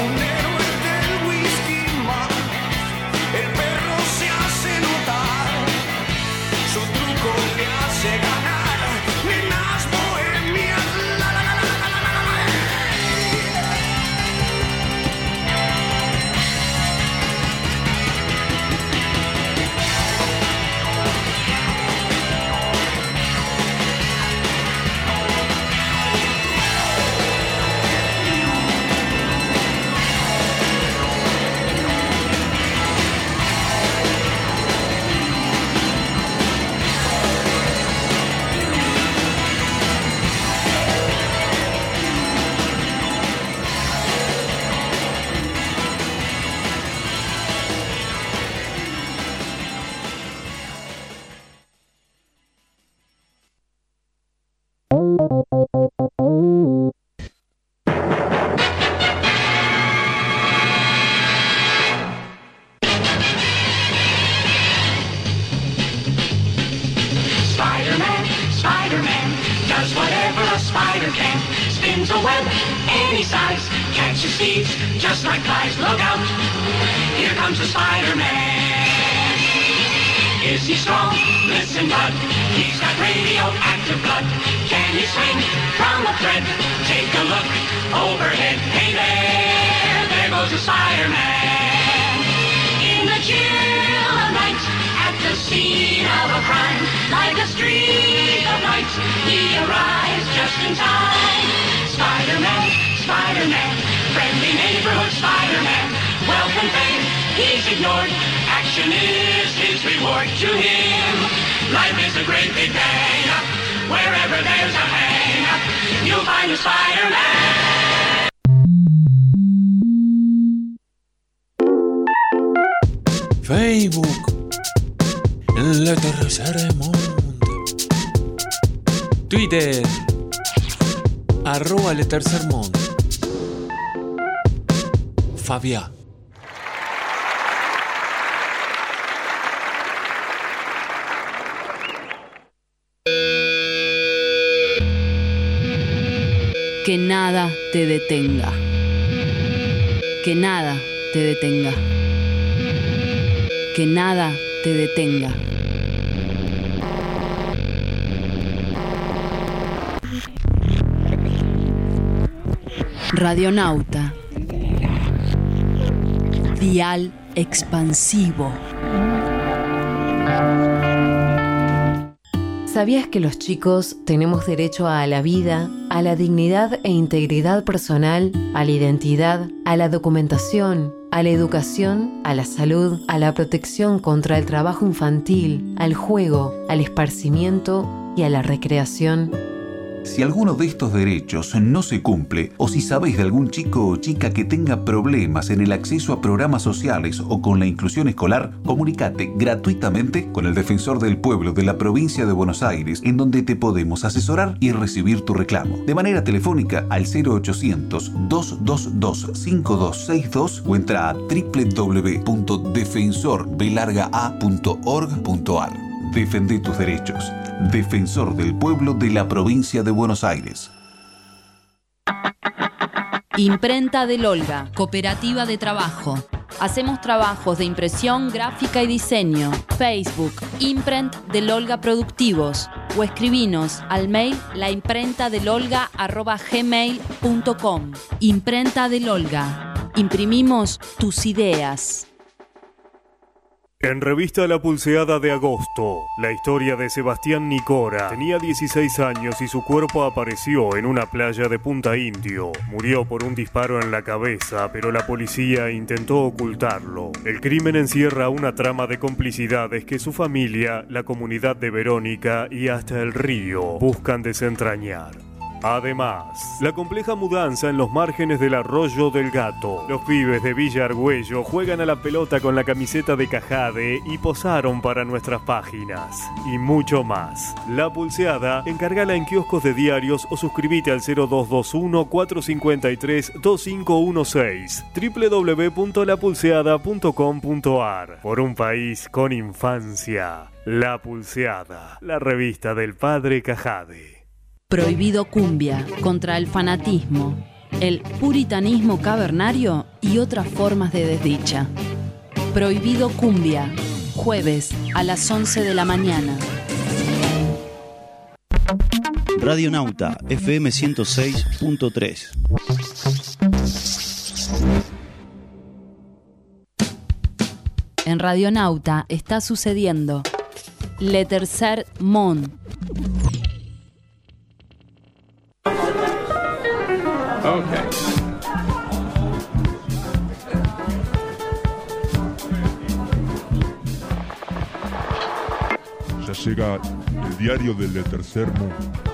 un héroe del whisky más. El perro se hace notar, su truco le hace ganar. Nenas bohemias, la la la la la la la la. Spider-Man, Spider-Man, does whatever a spider can. Spins a web any size, catches thieves just like flies. Look out, here comes the Spider-Man. Is he strong? Listen, bud, he's got radioactive blood. Can he swing from a thread? Take a look overhead. Hey there goes the Spider-Man. In the chill of night, at the scene of a crime, like a streak of light, he arrives just in time. Spider-Man, Spider-Man, friendly neighborhood Spider-Man. Wealth and fame, he's ignored. Action is his reward to him. Life is a great big bang. Wherever there's a hang, you'll find a Spider-Man. Facebook, el tercer mundo. Twitter, @el tercer mundo. Fabia. Que nada te detenga. Que nada te detenga. Que nada te detenga. Radionauta. Dial expansivo. ¿Sabías que los chicos tenemos derecho a la vida, a la dignidad e integridad personal, a la identidad, a la documentación, a la educación, a la salud, a la protección contra el trabajo infantil, al juego, al esparcimiento y a la recreación? Si alguno de estos derechos no se cumple, o si sabéis de algún chico o chica que tenga problemas en el acceso a programas sociales o con la inclusión escolar, comunicate gratuitamente con el Defensor del Pueblo de la Provincia de Buenos Aires, en donde te podemos asesorar y recibir tu reclamo. De manera telefónica al 0800-222-5262 o entra a www.defensorbelargaa.org.ar. Defende tus derechos. Defensor del Pueblo de la Provincia de Buenos Aires. Imprenta del Olga, cooperativa de trabajo. Hacemos trabajos de impresión, gráfica y diseño. Facebook, Imprent del Olga Productivos. O escribinos al mail laimprentadelolga@gmail.com. Imprenta del Olga. Imprimimos tus ideas. En revista La Pulseada de agosto, la historia de Sebastián Nicora. Tenía 16 años y su cuerpo apareció en una playa de Punta Indio. Murió por un disparo en la cabeza, pero la policía intentó ocultarlo. El crimen encierra una trama de complicidades que su familia, la comunidad de Verónica y hasta el río buscan desentrañar. Además, la compleja mudanza en los márgenes del Arroyo del Gato. Los pibes de Villa Argüello juegan a la pelota con la camiseta de Cajade y posaron para nuestras páginas. Y mucho más. La Pulseada, encárgala en kioscos de diarios o suscríbete al 0221-453-2516. www.lapulseada.com.ar. Por un país con infancia. La Pulseada, la revista del padre Cajade. Prohibido cumbia, contra el fanatismo. el puritanismo cavernario y otras formas de desdicha. Prohibido Cumbia, jueves a las 11 de la mañana. Radio Nauta, FM 106.3. En Radionauta está sucediendo Le Tercer Món. Ya llega el diario del Le Tercer Mundo.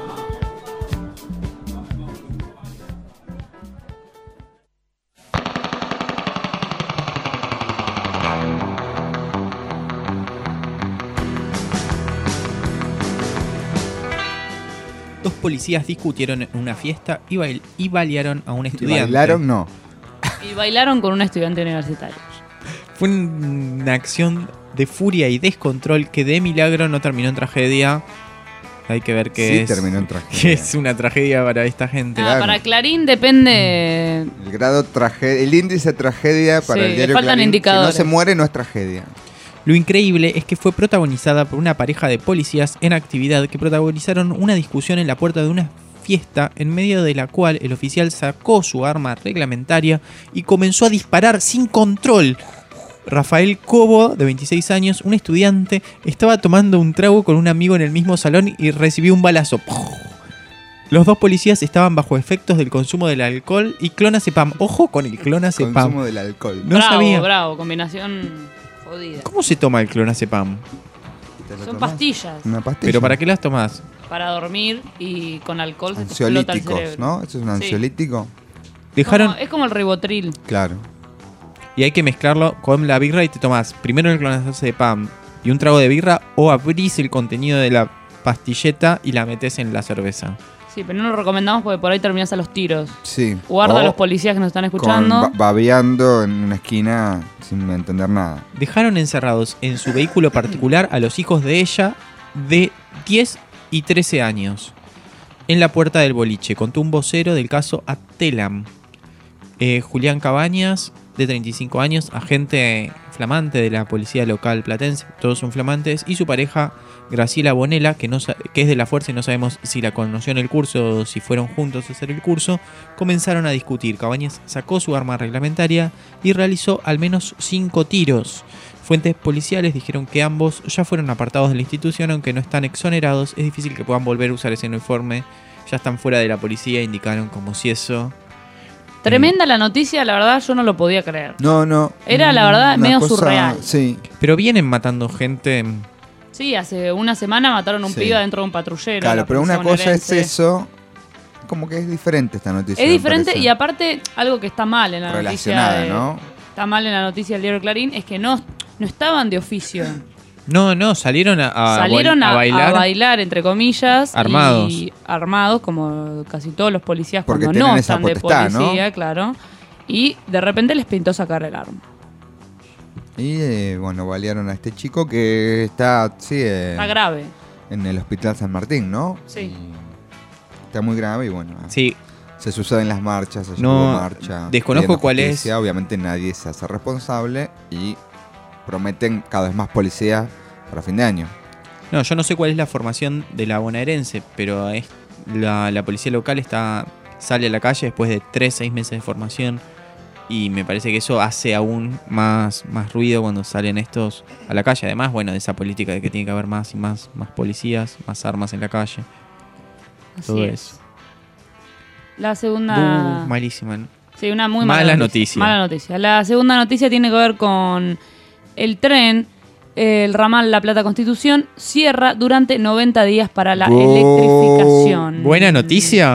Dos policías discutieron en una fiesta y balearon a un estudiante. ¿Bailaron? No. Y bailaron con un estudiante universitario. Fue una acción de furia y descontrol que de milagro no terminó en tragedia. Hay que ver que terminó en tragedia. Que es una tragedia para esta gente. Ah, para Clarín depende. El grado el índice de tragedia para Sí, el diario faltan Clarín. indicadores. Si no se muere, no es tragedia. Lo increíble es que fue protagonizada por una pareja de policías en actividad que protagonizaron una discusión en la puerta de una fiesta en medio de la cual el oficial sacó su arma reglamentaria y comenzó a disparar sin control. Rafael Cobo, de 26 años, un estudiante, estaba tomando un trago con un amigo en el mismo salón y recibió un balazo. Los dos policías estaban bajo efectos del consumo del alcohol y clonazepam. Ojo con el clonazepam. Consumo del alcohol. No sabía. Bravo, combinación jodida. ¿Cómo se toma el clonazepam? Son pastillas. Una pastilla. ¿Pero para qué las tomás? Para dormir y con alcohol se te explota el Ansiolíticos, cerebro. ¿no? ¿Eso es un Sí. ansiolítico? Dejaron... Es como el ribotril. Claro. Y hay que mezclarlo con la birra y te tomás primero el clonazepam y un trago de birra o abrís el contenido de la pastilleta y la metés en la cerveza. Sí, pero no lo recomendamos porque por ahí terminás a los tiros. Sí. Guarda a O los policías que nos están escuchando. Babeando en una esquina sin entender nada. Dejaron encerrados en su vehículo particular a los hijos de ella de 10 y 13 años en la puerta del boliche, contó un vocero del caso a Telam. Julián Cabañas, de 35 años, agente flamante de la policía local platense, todos son flamantes, y su pareja Graciela Bonella, que es de la fuerza y no sabemos si la conoció en el curso o si fueron juntos a hacer el curso, comenzaron a discutir. Cabañas sacó su arma reglamentaria y realizó al menos 5 tiros. Fuentes policiales dijeron que ambos ya fueron apartados de la institución, aunque no están exonerados. Es difícil que puedan volver a usar ese uniforme. Ya están fuera de la policía, indicaron como si eso... Tremenda la noticia, la verdad yo no lo podía creer. No. Era la verdad Una medio cosa- surreal. Sí. Pero vienen matando gente. Sí, hace una semana mataron a un Sí. pibe dentro de un patrullero. Claro, la pero una policía cosa es bonaerense. eso. Como que es diferente esta noticia. Es me diferente parece. y aparte algo que está mal en la noticia. Relacionada, ¿no? Está mal en la noticia del diario Clarín es que no estaban de oficio. No, salieron Salieron a bailar, entre comillas. Armados. Y armados, como casi todos los policías Porque cuando no tienen esa están de potestad, ¿no? policía, claro. Y de repente les pintó sacar el arma. Y bueno, balearon a este chico que está, Está grave. en el hospital San Martín, ¿no? Sí. Y está muy grave y bueno. Sí. Se suceden las marchas, se No, llevó marcha. desconozco pidiendo cuál es. justicia. Obviamente nadie se hace responsable y prometen cada vez más policías para fin de año. No, yo no sé cuál es la formación de la bonaerense, pero es la policía local sale a la calle después de 3-6 meses de formación y me parece que eso hace aún más ruido cuando salen estos a la calle. Además, bueno, de esa política de que tiene que haber más y más policías, más armas en la calle. Así Todo es. eso. La segunda... Malísima, ¿no? Sí, una muy Mala noticia. Mala noticia. La segunda noticia tiene que ver con el tren. El ramal La Plata Constitución cierra durante 90 días para la electrificación. Buena noticia.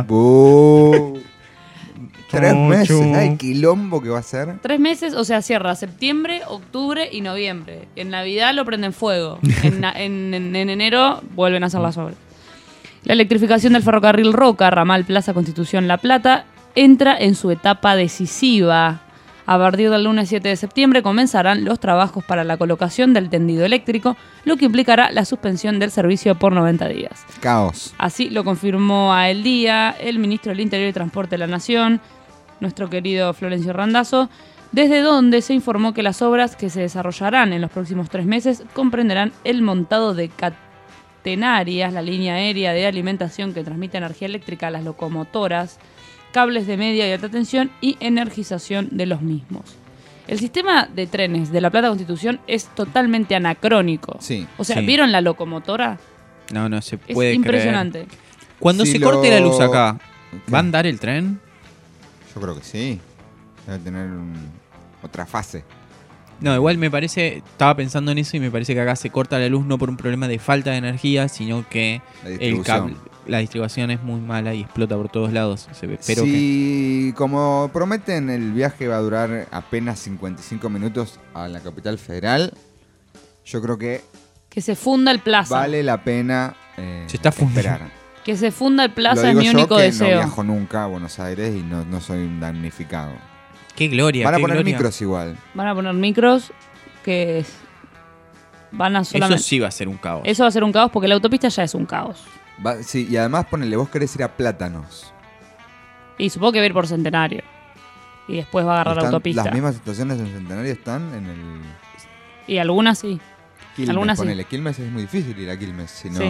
3 meses, Ocho. el quilombo que va a ser. 3 meses, o sea, cierra septiembre, octubre y noviembre. En Navidad lo prenden fuego. En enero vuelven a hacer las obras. La electrificación del ferrocarril Roca, ramal Plaza Constitución La Plata, entra en su etapa decisiva. A partir del lunes 7 de septiembre comenzarán los trabajos para la colocación del tendido eléctrico, lo que implicará la suspensión del servicio por 90 días. Caos. Así lo confirmó a El Día el ministro del Interior y Transporte de la Nación. nuestro querido Florencio Randazzo, desde donde se informó que las obras que se desarrollarán en los próximos 3 meses comprenderán el montado de catenarias, la línea aérea de alimentación que transmite energía eléctrica a las locomotoras, cables de media y alta tensión y energización de los mismos. El sistema de trenes de La Plata Constitución es totalmente anacrónico. Sí. O sea, Sí. ¿vieron la locomotora? No se Es puede impresionante. creer. Cuando Si se lo- corte la luz acá, ¿Qué? ¿va a andar el tren? Yo creo que sí. Debe tener otra fase. No, igual me parece, estaba pensando en eso y me parece que acá se corta la luz no por un problema de falta de energía, sino que La el distribución. cable, la distribución es muy mala y explota por todos lados. Espero que... Si, como prometen, el viaje va a durar apenas 55 minutos a la capital federal, yo creo que Que se funda el Plaza. vale la pena Se está fundiendo. esperar. Que se funda el Lo Plaza es digo mi yo, único que deseo. no viajo nunca a Buenos Aires y no soy un damnificado. Qué gloria, Van a qué poner gloria. micros igual. Van a poner micros que van a solamente... Eso sí va a ser un caos. Eso va a ser un caos porque la autopista ya es un caos. Sí, y además ponele, vos querés ir a Plátanos. Y supongo que va a ir por Centenario. Y después va a agarrar la Están- autopista. Las mismas estaciones en Centenario están en el Y algunas sí. Quilmes. Algunas sí. Ponele, Quilmes es muy difícil ir a Quilmes, si no... Sí.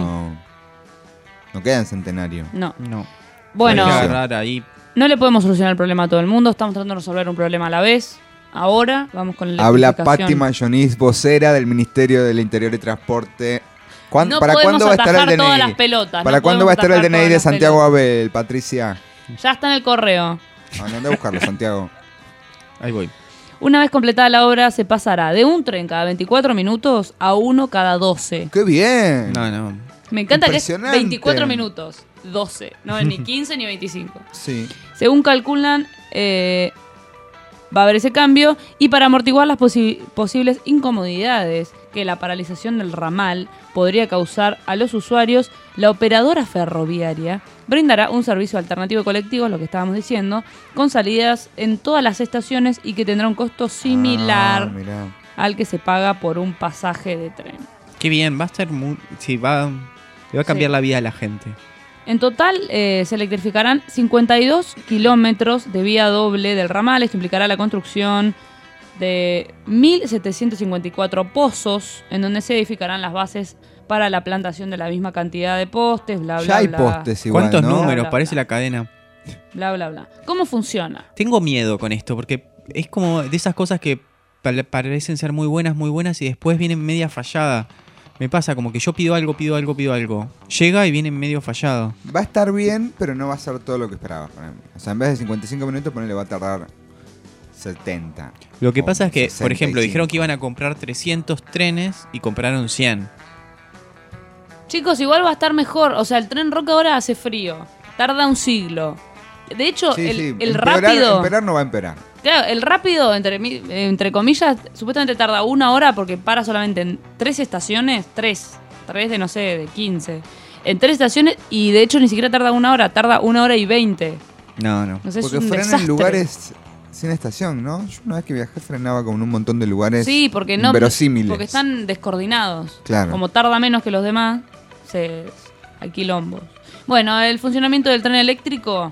No queda en Centenario. No. No. Bueno, Hay que agarrar ahí. no le podemos solucionar el problema a todo el mundo. Estamos tratando de resolver un problema a la vez. Ahora vamos con la Habla electrificación. Patti Mayoniz, vocera del Ministerio del Interior y Transporte. No ¿Para podemos cuándo va a estar el atajar todas las DNI? pelotas, ¿Para no cuándo va a podemos estar el atajar DNI todas de las Santiago Abel, Patricia? Ya está en el correo. No, no anda a buscarlo, Santiago. Ahí voy. Una vez completada la obra, se pasará de un tren cada 24 minutos a uno cada 12. ¡Qué bien! No. Me encanta que es Impresionante. 24 minutos, 12. No es ni 15 ni 25. Sí. Según calculan, va a haber ese cambio. Y para amortiguar las posibles incomodidades que la paralización del ramal podría causar a los usuarios, la operadora ferroviaria brindará un servicio alternativo de colectivos, lo que estábamos diciendo, con salidas en todas las estaciones y que tendrá un costo similar Ah, mirá. al que se paga por un pasaje de tren. Qué bien, va a ser muy... Sí, le va a cambiar Sí. la vida a la gente. En total se electrificarán 52 kilómetros de vía doble del ramal. Esto implicará la construcción de 1.754 pozos, en donde se edificarán las bases para la plantación de la misma cantidad de postes, bla, bla, Ya hay bla. postes igual, ¿Cuántos ¿no? números? Bla, bla, Parece bla. la cadena. Bla, bla, bla. ¿Cómo funciona? Tengo miedo con esto, porque es como de esas cosas que parecen ser muy buenas y después vienen media fallada. Me pasa como que yo pido algo. Llega y viene medio fallado. Va a estar bien, pero no va a ser todo lo que esperabas. O sea, en vez de 55 minutos, ponele, va a tardar 70. Lo que o pasa es que, por ejemplo, 65. dijeron que iban a comprar 300 trenes y compraron 100. Chicos, igual va a estar mejor. O sea, el tren Roca ahora hace frío. Tarda un siglo. De hecho, Sí, el sí. rápido... Empeorar no va a empeorar. Claro, el rápido, entre comillas, supuestamente tarda 1 hora porque para solamente en 3 estaciones, 3 de, no sé, de 15. En 3 estaciones y de hecho ni siquiera tarda 1 hora, tarda 1 hora y 20. No. No sé, es Porque un frenan desastre. en lugares sin estación, ¿no? Yo una vez que viajé frenaba con un montón de lugares Sí, porque no, inverosímiles. porque están descoordinados. Claro. Como tarda menos que los demás, hay quilombos. Bueno, el funcionamiento del tren eléctrico,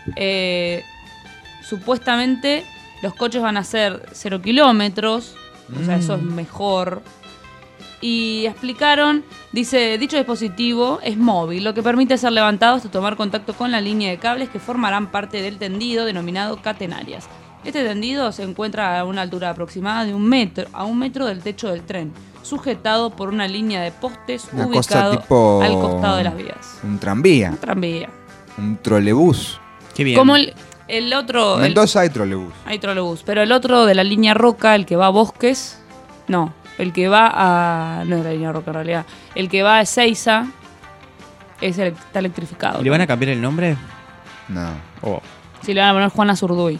supuestamente los coches van a ser 0 kilómetros, o sea, eso es mejor. Y explicaron, dice, dicho dispositivo es móvil, lo que permite ser levantado hasta tomar contacto con la línea de cables que formarán parte del tendido denominado catenarias. Este tendido se encuentra a una altura aproximada de 1 metro, a 1 metro del techo del tren, sujetado por una línea de postes Una cosa ubicado tipo al costado de las vías. un tranvía, Un tranvía. un trolebús. Qué bien. Como el otro... En Mendoza hay trolebús. Hay trolebús, pero el otro de la línea Roca, el que va a Bosques, no, el que va a... no es la línea Roca en realidad, el que va a Ezeiza está electrificado. ¿Le van a cambiar el nombre? No. Oh. Sí, le van a poner Juana Zurduy.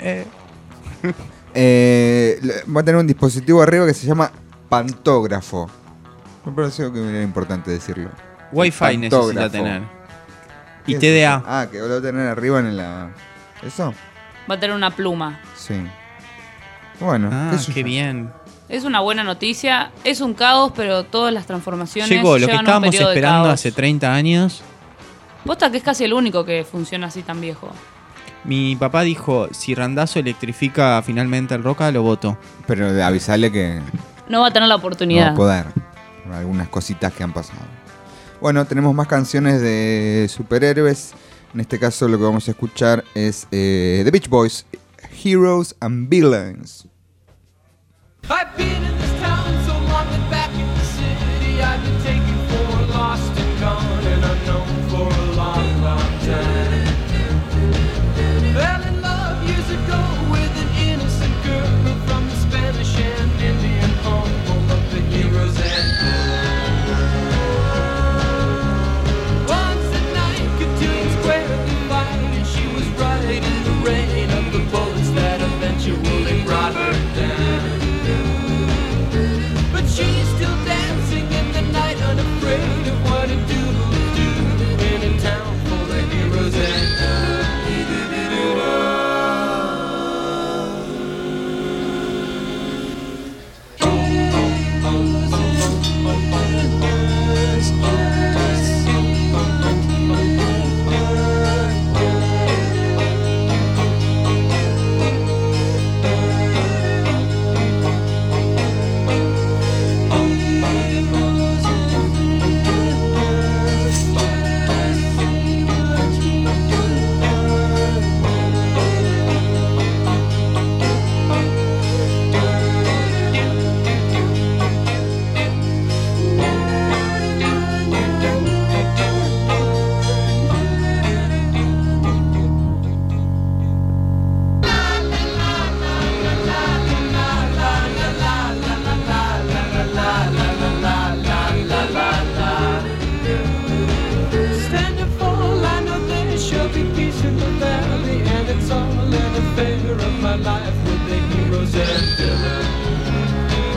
Va a tener un dispositivo arriba que se llama pantógrafo. Me pareció que era importante decirlo. Wi-Fi necesita Pantógrafo. tener. ¿Qué Y es TDA. eso? Ah, que lo va a tener arriba en la... ¿Eso? Va a tener una pluma. Sí. Bueno, Ah, sé qué yo. bien. Es una buena noticia, es un caos, pero todas las transformaciones Llegó lo que llevan un estábamos periodo de esperando caos. hace 30 años. Posta que es casi el único que funciona así tan viejo. Mi papá dijo, si Randazzo electrifica finalmente el Roca, lo voto. Pero avisarle que No va a tener la oportunidad. no va a poder. Por algunas cositas que han pasado. Bueno, tenemos más canciones de superhéroes. En este caso lo que vamos a escuchar es The Beach Boys, Heroes and Villains. I've been in this town so long that back in the city I've been taken for lost and gone and unknown for a long, long time. Fell in love years ago with an innocent girl from the Spanish and Indian home of the heroes and once at night, Cotillion Square the fight, and she was right in the rain of the bullets that eventually brought her down. But she's still dancing in the night, unafraid of what it do in a town full of heroes and stand and fall, I know there shall be peace in the valley, and it's all an affair of my life with the heroes and villains.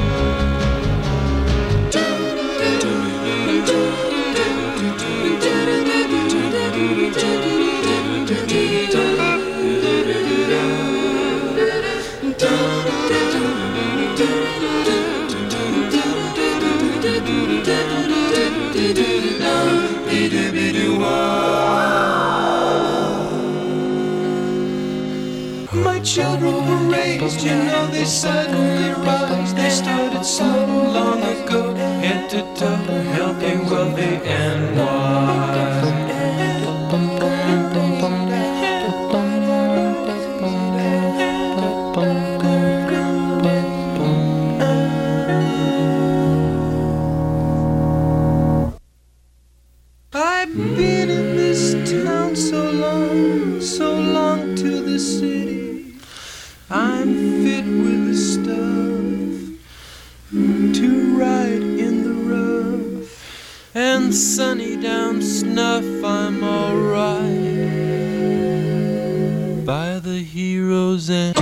My children were raised, you know they suddenly rise. They started so long ago, head to toe, helping wealthy and wise. I've been in this town so long to the city. I'm fit with the stuff to ride in the rough, and sunny down Snuff I'm alright by the heroes and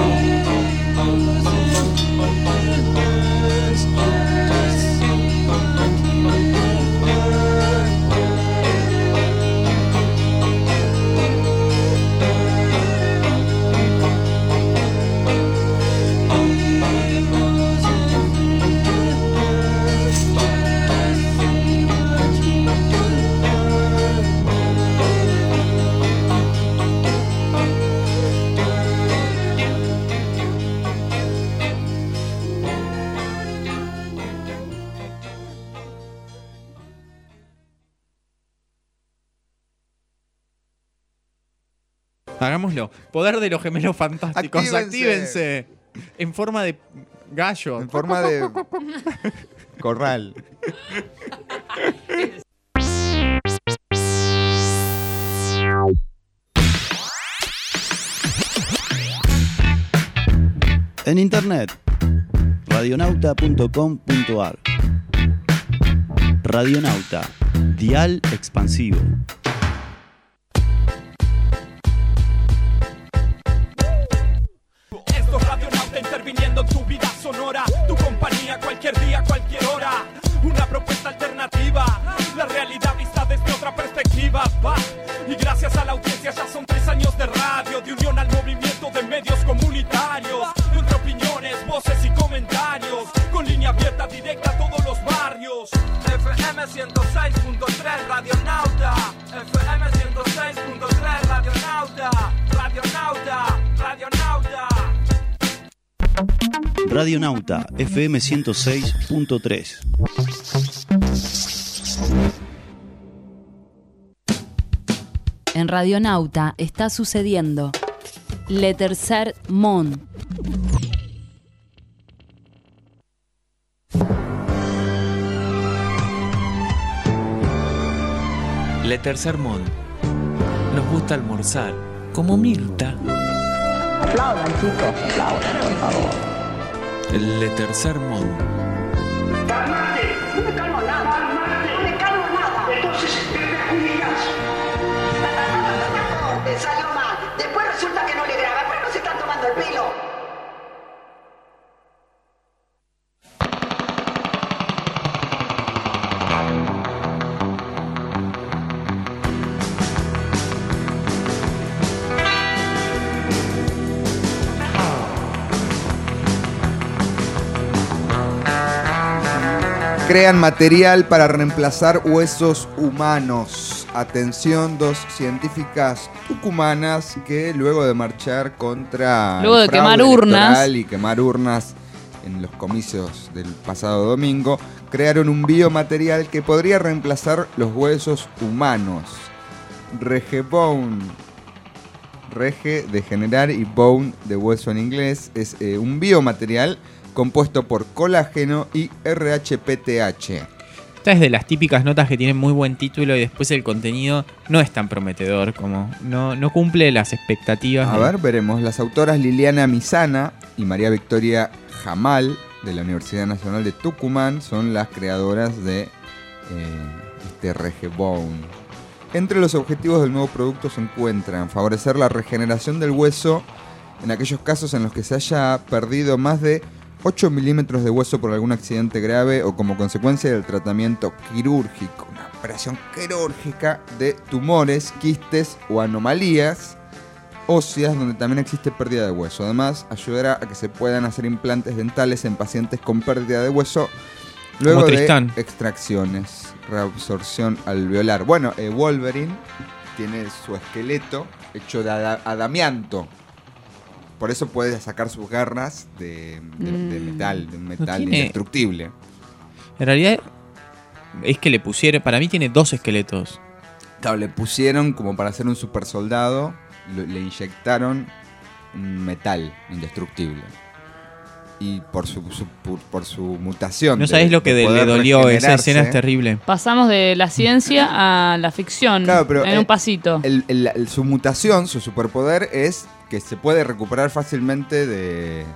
Hagámoslo. Poder de los gemelos fantásticos. Actívense. Actívense. En forma de gallo. En forma de corral. En internet, radionauta.com.ar. Radionauta, dial expansivo. Esto es Radionauta interviniendo en tu vida sonora. Tu compañía cualquier día, cualquier hora. Una propuesta alternativa. La realidad vista desde otra perspectiva. Va. Y gracias a la audiencia ya son 3 años de radio. De unión al movimiento de medios comunitarios. Entre opiniones, voces y comentarios. Con línea abierta directa a todos los barrios. FM 106.3 Radionauta. FM 106.3 Radionauta. Radionauta. Radionauta FM 106.3. En Radionauta está sucediendo Le Tercer Monde. Le Tercer Monde. Nos gusta almorzar, como Mirta. Aplaudan, chicos, aplaudan, por favor. Le Tercer Monde. ¡Calmate! No me calmo nada. No me calmo nada. Entonces, te perjudicas. Te salió mal. Después resulta que no le graba. Después no se están tomando el pelo. Crean material para reemplazar huesos humanos. Atención, dos científicas tucumanas que luego de marchar contra luego de quemar urnas y quemar urnas en los comicios del pasado domingo, crearon un biomaterial que podría reemplazar los huesos humanos. Regebone, rege de generar y bone de hueso en inglés, es un biomaterial compuesto por colágeno y RHPTH. Esta es de las típicas notas que tienen muy buen título y después el contenido no es tan prometedor, como no cumple las expectativas. A ver, veremos. Las autoras Liliana Misana y María Victoria Jamal, de la Universidad Nacional de Tucumán, son las creadoras de este Regebone. Entre los objetivos del nuevo producto se encuentran favorecer la regeneración del hueso en aquellos casos en los que se haya perdido más de 8 milímetros de hueso por algún accidente grave o como consecuencia del tratamiento quirúrgico, una operación quirúrgica de tumores, quistes o anomalías óseas donde también existe pérdida de hueso. Además, ayudará a que se puedan hacer implantes dentales en pacientes con pérdida de hueso luego de extracciones, reabsorción alveolar. Bueno, Wolverine tiene su esqueleto hecho de adamianto. Por eso puede sacar sus garras de metal, de un metal indestructible. En realidad es que le pusieron, para mí tiene 2 esqueletos. Claro, le pusieron como para hacer un super soldado, le inyectaron un metal indestructible. Y por su mutación. No sabés lo que le dolió, esa escena es terrible. Pasamos de la ciencia a la ficción, claro, pero en un pasito. Su mutación, su superpoder es que se puede recuperar fácilmente de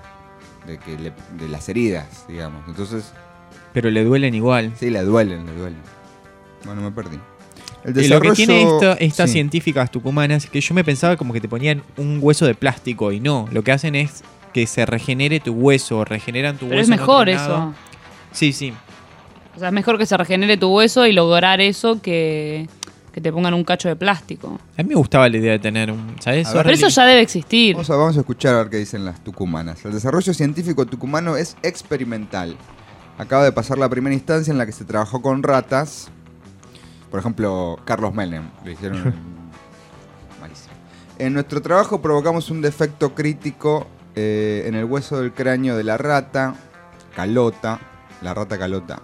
las heridas, digamos. Entonces, pero le duelen igual. Sí, le duelen. Bueno, me perdí. Y lo que tiene estas científicas tucumanas es que yo me pensaba como que te ponían un hueso de plástico y no. Lo que hacen es que se regenere tu hueso, regeneran tu hueso. Pero es mejor eso. Sí. O sea, es mejor que se regenere tu hueso y lograr eso que te pongan un cacho de plástico. A mí me gustaba la idea de tener un... ¿sabes? Pero eso ya debe existir. Vamos a escuchar a ver qué dicen las tucumanas. El desarrollo científico tucumano es experimental. Acaba de pasar la primera instancia en la que se trabajó con ratas. Por ejemplo, Carlos Menem. Lo hicieron malísimo. En nuestro trabajo provocamos un defecto crítico en el hueso del cráneo de la rata calota. La rata calota.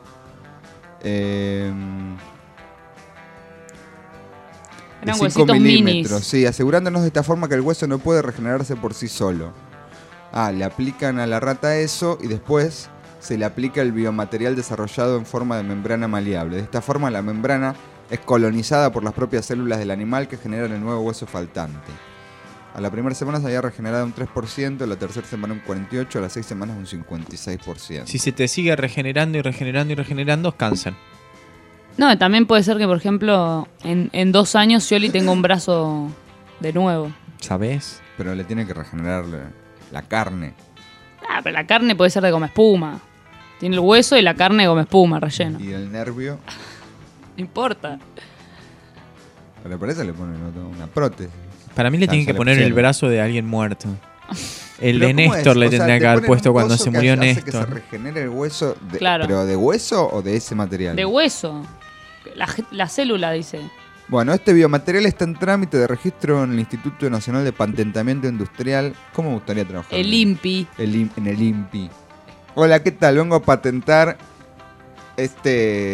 Eran huesitos minis. Sí, asegurándonos de esta forma que el hueso no puede regenerarse por sí solo. Le aplican a la rata eso y después se le aplica el biomaterial desarrollado en forma de membrana maleable. De esta forma la membrana es colonizada por las propias células del animal que generan el nuevo hueso faltante. A la primera semana se había regenerado un 3%, a la tercera semana un 48%, a las 6 semanas un 56%. Si se te sigue regenerando y regenerando, es cáncer. No, también puede ser que, por ejemplo, en 2 años Scioli tenga un brazo de nuevo. ¿Sabés? Pero le tiene que regenerar la carne. Pero la carne puede ser de goma espuma. Tiene el hueso y la carne de goma espuma, relleno. ¿Y el nervio? No importa. Pero por eso le ponen una prótesis. Para mí le tienen que poner el brazo de alguien muerto. El ¿Pero de Néstor le tendría que haber puesto cuando se murió Néstor. Que se regenere el hueso. Claro. ¿Pero de hueso o de ese material? De hueso. La célula, dice. Bueno, este biomaterial está en trámite de registro en el Instituto Nacional de Patentamiento Industrial. ¿Cómo me gustaría trabajar? El INPI. En el INPI. Hola, ¿qué tal? Vengo a patentar esta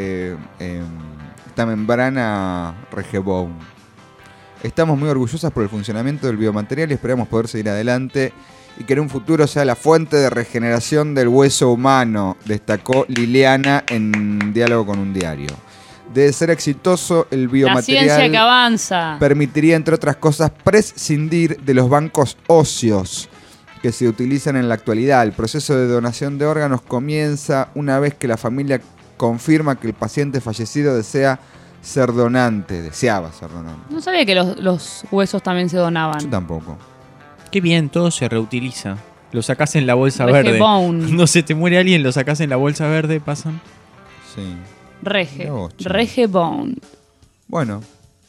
membrana Regebone. Estamos muy orgullosas por el funcionamiento del biomaterial y esperamos poder seguir adelante y que en un futuro sea la fuente de regeneración del hueso humano, destacó Liliana en diálogo con un diario. De ser exitoso, el La ciencia que biomaterial avanza. permitiría, entre otras cosas, prescindir de los bancos óseos que se utilizan en la actualidad. El proceso de donación de órganos comienza una vez que la familia confirma que el paciente fallecido deseaba ser donante. No sabía que los huesos también se donaban. Yo tampoco. Qué bien, todo se reutiliza. Lo sacás en la bolsa Rege verde. Bone. Cuando se te muere alguien, lo sacás en la bolsa verde, pasan. Sí. Regebone. Bueno.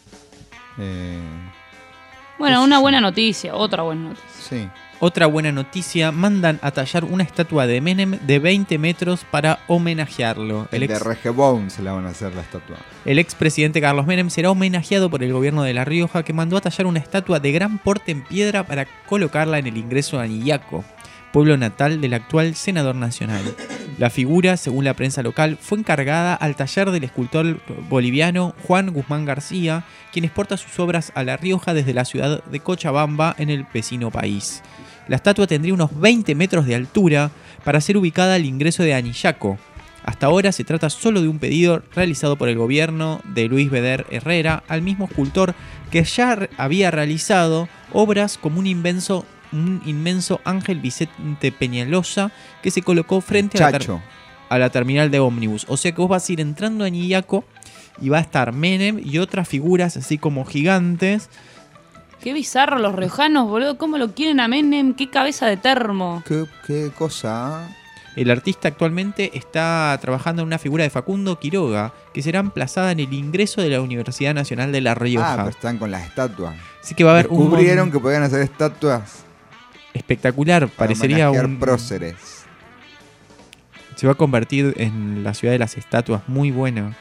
Bueno, una buena noticia. Otra buena noticia. Sí. Otra buena noticia, mandan a tallar una estatua de Menem de 20 metros para homenajearlo. El de Regebone se la van a hacer la estatua. El expresidente Carlos Menem será homenajeado por el gobierno de La Rioja, que mandó a tallar una estatua de gran porte en piedra para colocarla en el ingreso de Anillaco, pueblo natal del actual senador nacional. La figura, según la prensa local, fue encargada al taller del escultor boliviano Juan Guzmán García, quien exporta sus obras a La Rioja desde la ciudad de Cochabamba, en el vecino país. La estatua tendría unos 20 metros de altura para ser ubicada al ingreso de Anillaco. Hasta ahora se trata solo de un pedido realizado por el gobierno de Luis Beder Herrera al mismo escultor que ya había realizado obras como un inmenso Ángel Vicente Peñalosa que se colocó frente a la terminal de ómnibus. O sea que vos vas a ir entrando a Anillaco y va a estar Menem y otras figuras así como gigantes. Qué bizarro los riojanos, boludo. ¿Cómo lo quieren a Menem? Qué cabeza de termo. Qué cosa. El artista actualmente está trabajando en una figura de Facundo Quiroga que será emplazada en el ingreso de la Universidad Nacional de La Rioja. Pero están con las estatuas. Así que va a haber Descubrieron que podían hacer estatuas espectacular. Parecería un próceres. Se va a convertir en la ciudad de las estatuas, muy buena.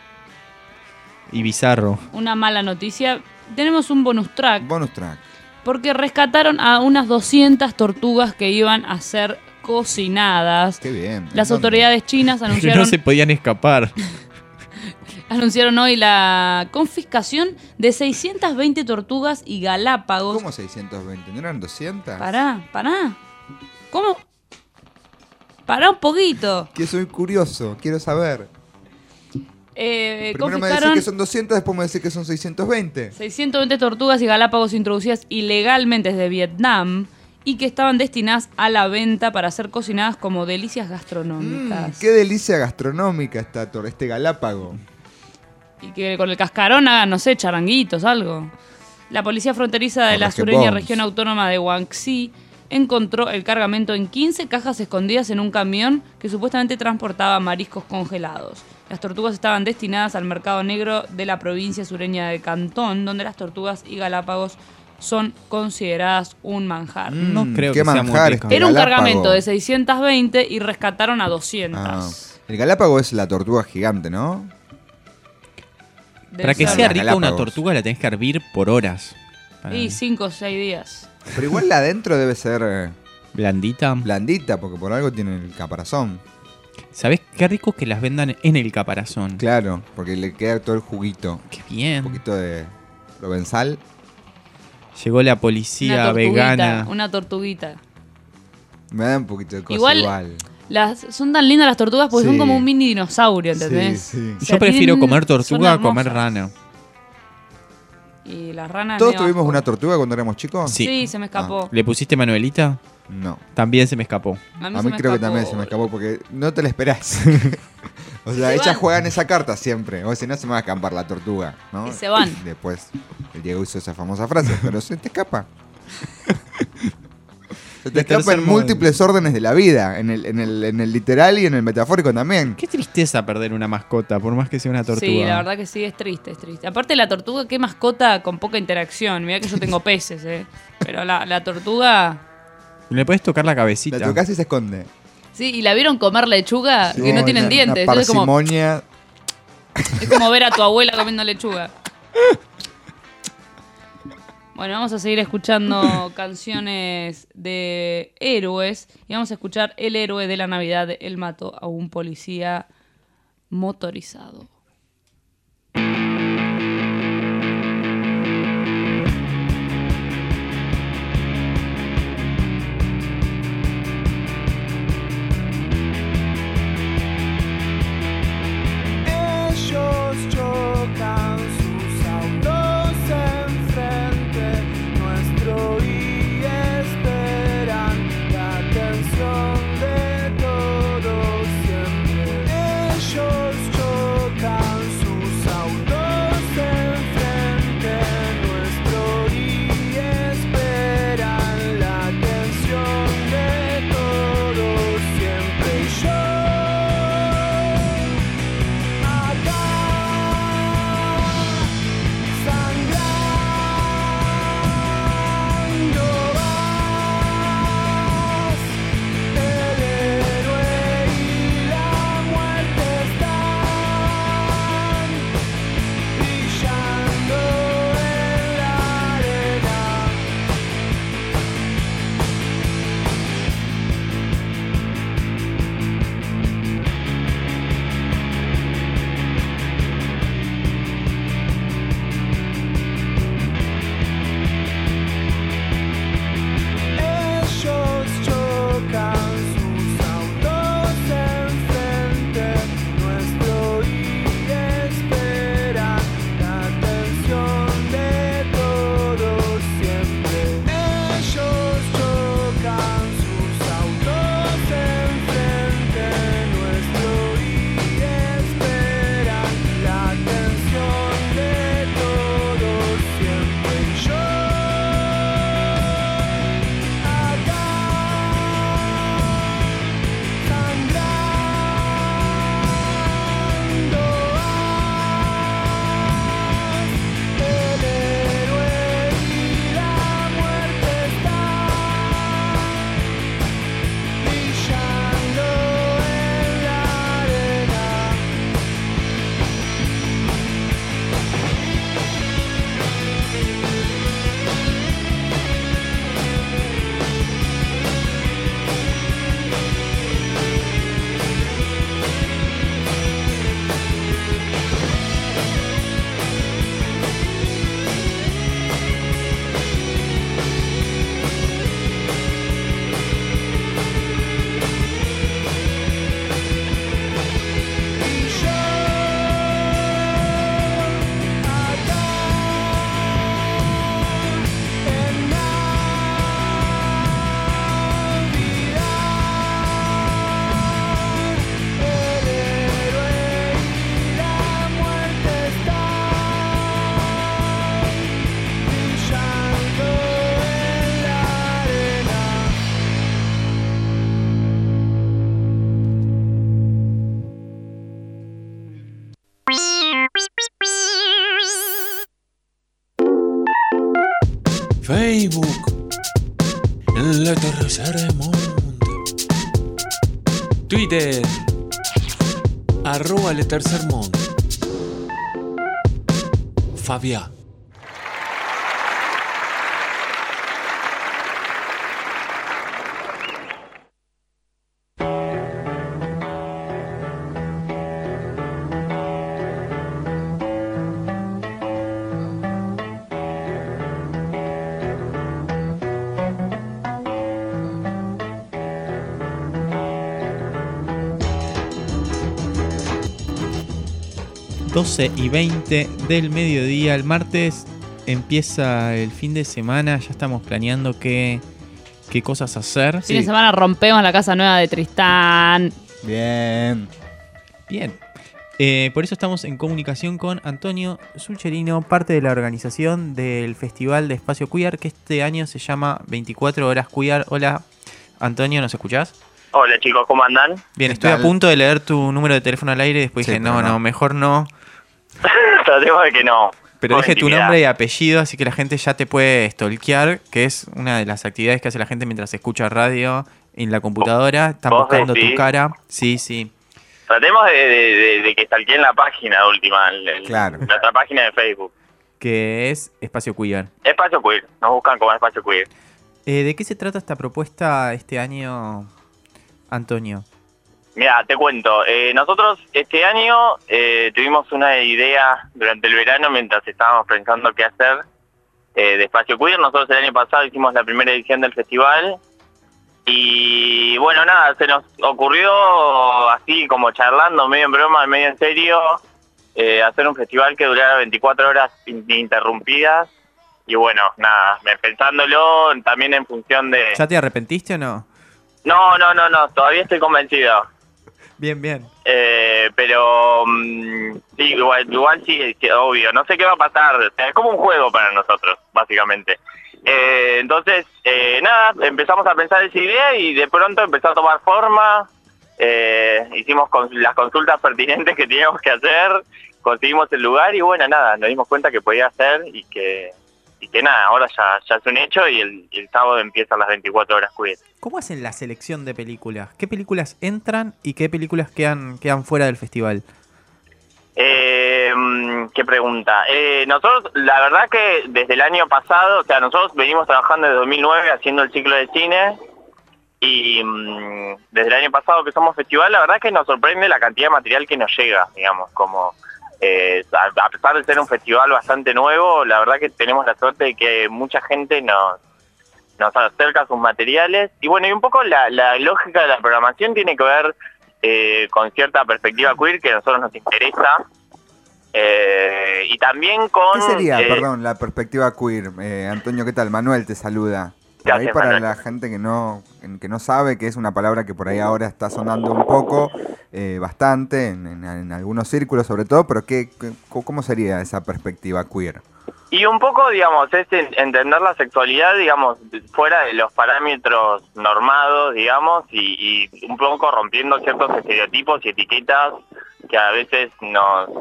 Y bizarro. Una mala noticia. Tenemos un bonus track. Bonus track. Porque rescataron a unas 200 tortugas que iban a ser cocinadas. Qué bien. Las autoridades chinas anunciaron... Que no se podían escapar. Anunciaron hoy la confiscación de 620 tortugas y galápagos. ¿Cómo 620? ¿No eran 200? Pará. ¿Cómo? Pará un poquito. Que soy curioso, quiero saber. Primero me decís que son 200, después me decís que son 620. 620 tortugas y galápagos introducidas ilegalmente desde Vietnam y que estaban destinadas a la venta para ser cocinadas como delicias gastronómicas. ¡Qué delicia gastronómica este galápago! Y que con el cascarón hagan, no sé, charanguitos, algo. La policía fronteriza de la sureña región autónoma de Guangxi encontró el cargamento en 15 cajas escondidas en un camión que supuestamente transportaba mariscos congelados. Las tortugas estaban destinadas al mercado negro de la provincia sureña de Cantón, donde las tortugas y galápagos son consideradas un manjar. No creo que manjar sea muy rico. Era un cargamento de 620 y rescataron a 200. El galápago es la tortuga gigante, ¿no? Para que sea rica una tortuga la tenés que hervir por horas. Y 5 o 6 días. Pero igual la adentro debe ser... Blandita. Blandita, porque por algo tiene el caparazón. ¿Sabés qué rico que las vendan en el caparazón? Claro, porque le queda todo el juguito. Qué bien. Un poquito de provenzal. Llegó la policía vegana. Una tortuguita. Me da un poquito de cosa igual. Son tan lindas las tortugas porque son como un mini dinosaurio, ¿entendés? Sí. Yo prefiero comer tortuga a comer rana. Y las ranas... ¿Todos tuvimos una tortuga cuando éramos chicos? Sí, se me escapó. ¿Le pusiste Manuelita? No. También se me escapó. A mí creo que también se me escapó porque no te la esperás. O sea, ellas juegan esa carta siempre. O si no, se me va a escapar la tortuga, ¿no? Y se van. Después, el Diego hizo esa famosa frase, pero se te escapa. Se te escapa en múltiples órdenes de la vida, en el literal y en el metafórico también. Qué tristeza perder una mascota, por más que sea una tortuga. Sí, la verdad que sí, es triste. Aparte la tortuga, qué mascota con poca interacción. Mirá que yo tengo peces, pero la tortuga... Le podés tocar la cabecita. La tocás y se esconde. Sí, y la vieron comer lechuga que no tienen dientes. Una parsimonia. Es como ver a tu abuela comiendo lechuga. Bueno, vamos a seguir escuchando canciones de héroes y vamos a escuchar El héroe de la Navidad. Él mató a un policía motorizado. Ellos chocan sus autos enfrente nuestro y esperan la atención de todos siempre. Ellos chocan sus autos enfrente nuestro y esperan la atención de todos siempre. Y yo Facebook, el tercer mundo. Twitter, @el tercer mundo. Fabián. y 20 del mediodía. El martes empieza el fin de semana. Ya estamos planeando qué cosas hacer. Fin de semana rompemos la casa nueva de Tristán. Bien. Por eso estamos en comunicación con Antonio Sulcherino, parte de la organización del Festival de Espacio Queer, que este año se llama 24 Horas Queer. Hola, Antonio, ¿nos escuchás? Hola chicos, ¿cómo andan? Bien, estoy a punto de leer tu número de teléfono al aire y después dije, no, mejor no. Tratemos de que no. Pero dije tu nombre y apellido, así que la gente ya te puede stalkear, que es una de las actividades que hace la gente mientras escucha radio en la computadora. Están buscando tu cara. Sí. Tratemos de que stalkeen la página última, nuestra página de Facebook. que es Espacio Queer. Espacio Queer, nos buscan como Espacio Queer. ¿De qué se trata esta propuesta este año, Antonio? Mira, te cuento. Nosotros este año tuvimos una idea durante el verano mientras estábamos pensando qué hacer de Espacio Queer. Nosotros el año pasado hicimos la primera edición del festival y bueno, nada, se nos ocurrió así como charlando, medio en broma, medio en serio, hacer un festival que durara 24 horas ininterrumpidas. Y bueno, nada, pensándolo también en función de... ¿Ya te arrepentiste o no? No, todavía estoy convencido. Bien. Pero sí, igual sí, obvio, no sé qué va a pasar, o sea, es como un juego para nosotros, básicamente. Entonces, nada, empezamos a pensar esa idea y de pronto empezó a tomar forma, hicimos las consultas pertinentes que teníamos que hacer, conseguimos el lugar y bueno, nada, nos dimos cuenta que podía hacer y que nada, ahora ya es un hecho y el sábado empiezan las 24 horas queer. ¿Cómo hacen la selección de películas? ¿Qué películas entran y qué películas quedan fuera del festival? ¿Qué pregunta? Nosotros, la verdad que desde el año pasado, o sea, nosotros venimos trabajando desde 2009 haciendo el ciclo de cine y desde el año pasado que somos festival, la verdad que nos sorprende la cantidad de material que nos llega, digamos, como... a pesar de ser un festival bastante nuevo, la verdad que tenemos la suerte de que mucha gente nos acerca sus materiales y bueno, y un poco la lógica de la programación tiene que ver con cierta perspectiva queer que a nosotros nos interesa y también con... ¿Qué sería, perdón, la perspectiva queer? Antonio, ¿qué tal? Manuel te saluda. Por ahí para Manuel. La gente que no sabe, que es una palabra que por ahí ahora está sonando un poco, bastante, en algunos círculos sobre todo, pero ¿cómo sería esa perspectiva queer? Y un poco, digamos, es entender la sexualidad, digamos, fuera de los parámetros normados, digamos, y un poco rompiendo ciertos estereotipos y etiquetas que a veces nos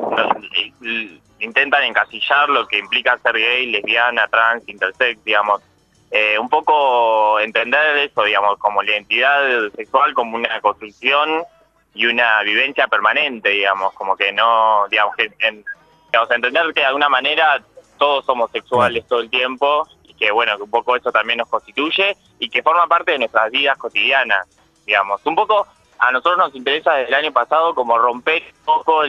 intentan encasillar lo que implica ser gay, lesbiana, trans, intersex, digamos. Un poco entender eso, digamos, como la identidad sexual como una construcción y una vivencia permanente, digamos, como que no, digamos, entender que de alguna manera todos somos sexuales todo el tiempo y que, bueno, que un poco eso también nos constituye y que forma parte de nuestras vidas cotidianas, digamos. Un poco a nosotros nos interesa desde el año pasado como romper un poco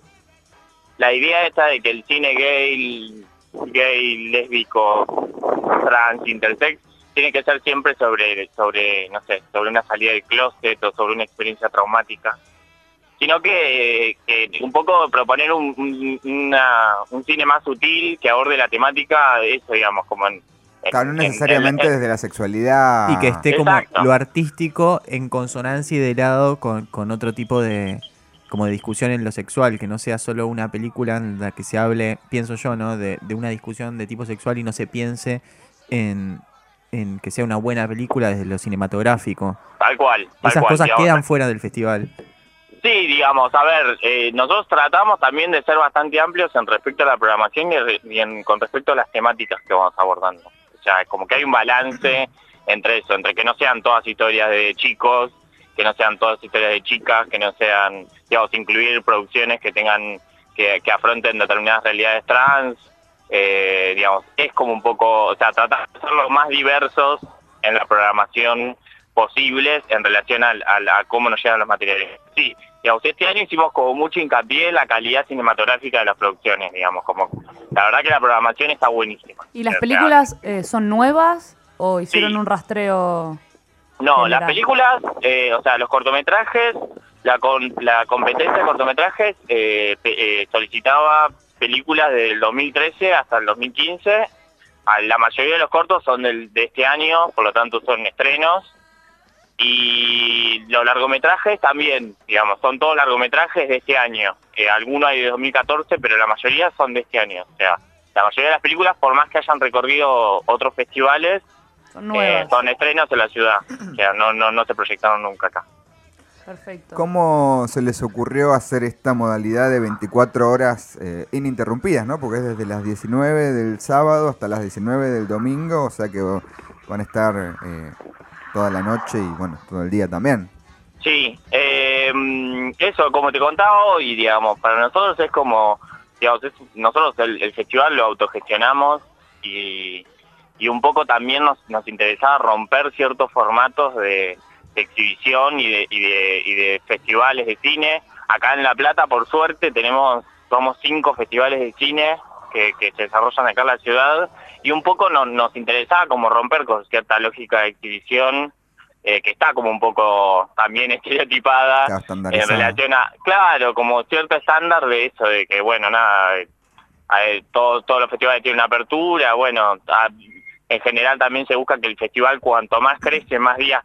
la idea esta de que el cine gay, lésbico, trans, intersex, tiene que ser siempre sobre no sé, sobre una salida del closet o sobre una experiencia traumática, sino que un poco proponer un cine más sutil que aborde la temática de eso, digamos, como claro, no necesariamente desde la sexualidad. Y que esté como lo artístico en consonancia y de lado con otro tipo de discusión en lo sexual, que no sea solo una película en la que se hable, pienso yo, ¿no? de una discusión de tipo sexual y no se piense en que sea una buena película desde lo cinematográfico. Tal cual. Esas cosas digamos, quedan fuera del festival. Sí, digamos, a ver, nosotros tratamos también de ser bastante amplios en respecto a la programación y con respecto a las temáticas que vamos abordando. O sea, como que hay un balance entre eso, entre que no sean todas historias de chicos, que no sean todas historias de chicas, que no sean, digamos, incluir producciones que tengan, que afronten determinadas realidades trans, digamos, es como un poco, o sea, tratar de ser lo más diversos en la programación posibles en relación a cómo nos llegan los materiales. Sí, digamos, este año hicimos como mucho hincapié en la calidad cinematográfica de las producciones, digamos, como la verdad que la programación está buenísima. ¿Y las películas son nuevas o hicieron un rastreo? No, general? Las películas, o sea, los cortometrajes, la competencia de cortometrajes solicitaba películas del 2013 hasta el 2015. La mayoría de los cortos son de este año, por lo tanto son estrenos. Y los largometrajes también, digamos, son todos largometrajes de este año. Algunos hay de 2014, pero la mayoría son de este año. O sea, la mayoría de las películas, por más que hayan recorrido otros festivales, son estrenos en la ciudad. O sea, no se proyectaron nunca acá. Perfecto. ¿Cómo se les ocurrió hacer esta modalidad de 24 horas ininterrumpidas, ¿no? Porque es desde las 19 del sábado hasta las 19 del domingo, o sea que van a estar toda la noche y, bueno, todo el día también. Sí, eso, como te contaba hoy, digamos, para nosotros es como digamos, nosotros el festival lo autogestionamos y un poco también nos interesaba romper ciertos formatos de exhibición y de festivales de cine. Acá en La Plata, por suerte, somos 5 festivales de cine que se desarrollan acá en la ciudad, y un poco nos interesaba como romper con cierta lógica de exhibición que está como un poco también estereotipada en relación a, claro, como cierto estándar de eso, de que bueno, nada, todos los festivales tienen una apertura, bueno, en general también se busca que el festival cuanto más crece, en más días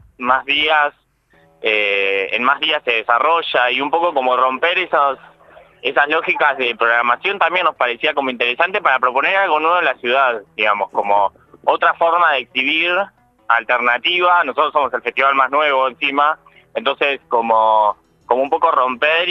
se desarrolla, y un poco como romper esas lógicas de programación también nos parecía como interesante para proponer algo nuevo en la ciudad, digamos, como otra forma de exhibir alternativa. Nosotros somos el festival más nuevo encima, entonces como un poco romper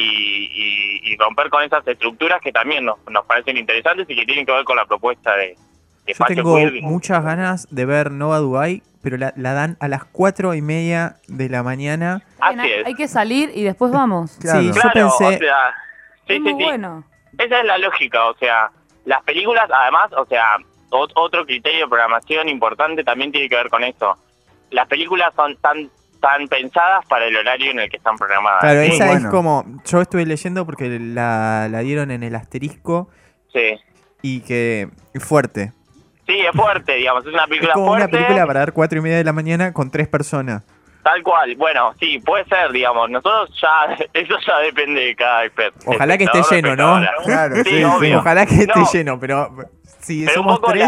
y romper con esas estructuras que también nos parecen interesantes y que tienen que ver con la propuesta de Yo Espacio tengo Queer. muchas ganas de ver Nova Dubai, pero la dan a las 4:30 de la mañana. Así es. Hay que salir y después vamos. Sí, yo Claro, pensé... o sea, sí, Muy sí, sí. bueno. Esa es la lógica, o sea, las películas, además, o sea, otro criterio de programación importante también tiene que ver con eso. Las películas son tan pensadas para el horario en el que están programadas. Claro, ¿sí? esa es como... Yo estuve leyendo porque la dieron en el Asterisco. Sí. Y que es fuerte. Sí, es fuerte, digamos, es una Es película como fuerte. una película para dar 4:30 de la mañana con 3 personas. Tal cual, bueno, sí, puede ser, digamos, nosotros eso ya depende de cada experto. Ojalá que esté lleno, ¿no? Claro, sí, obvio. Ojalá que esté No, lleno, pero si pero un somos poco 3...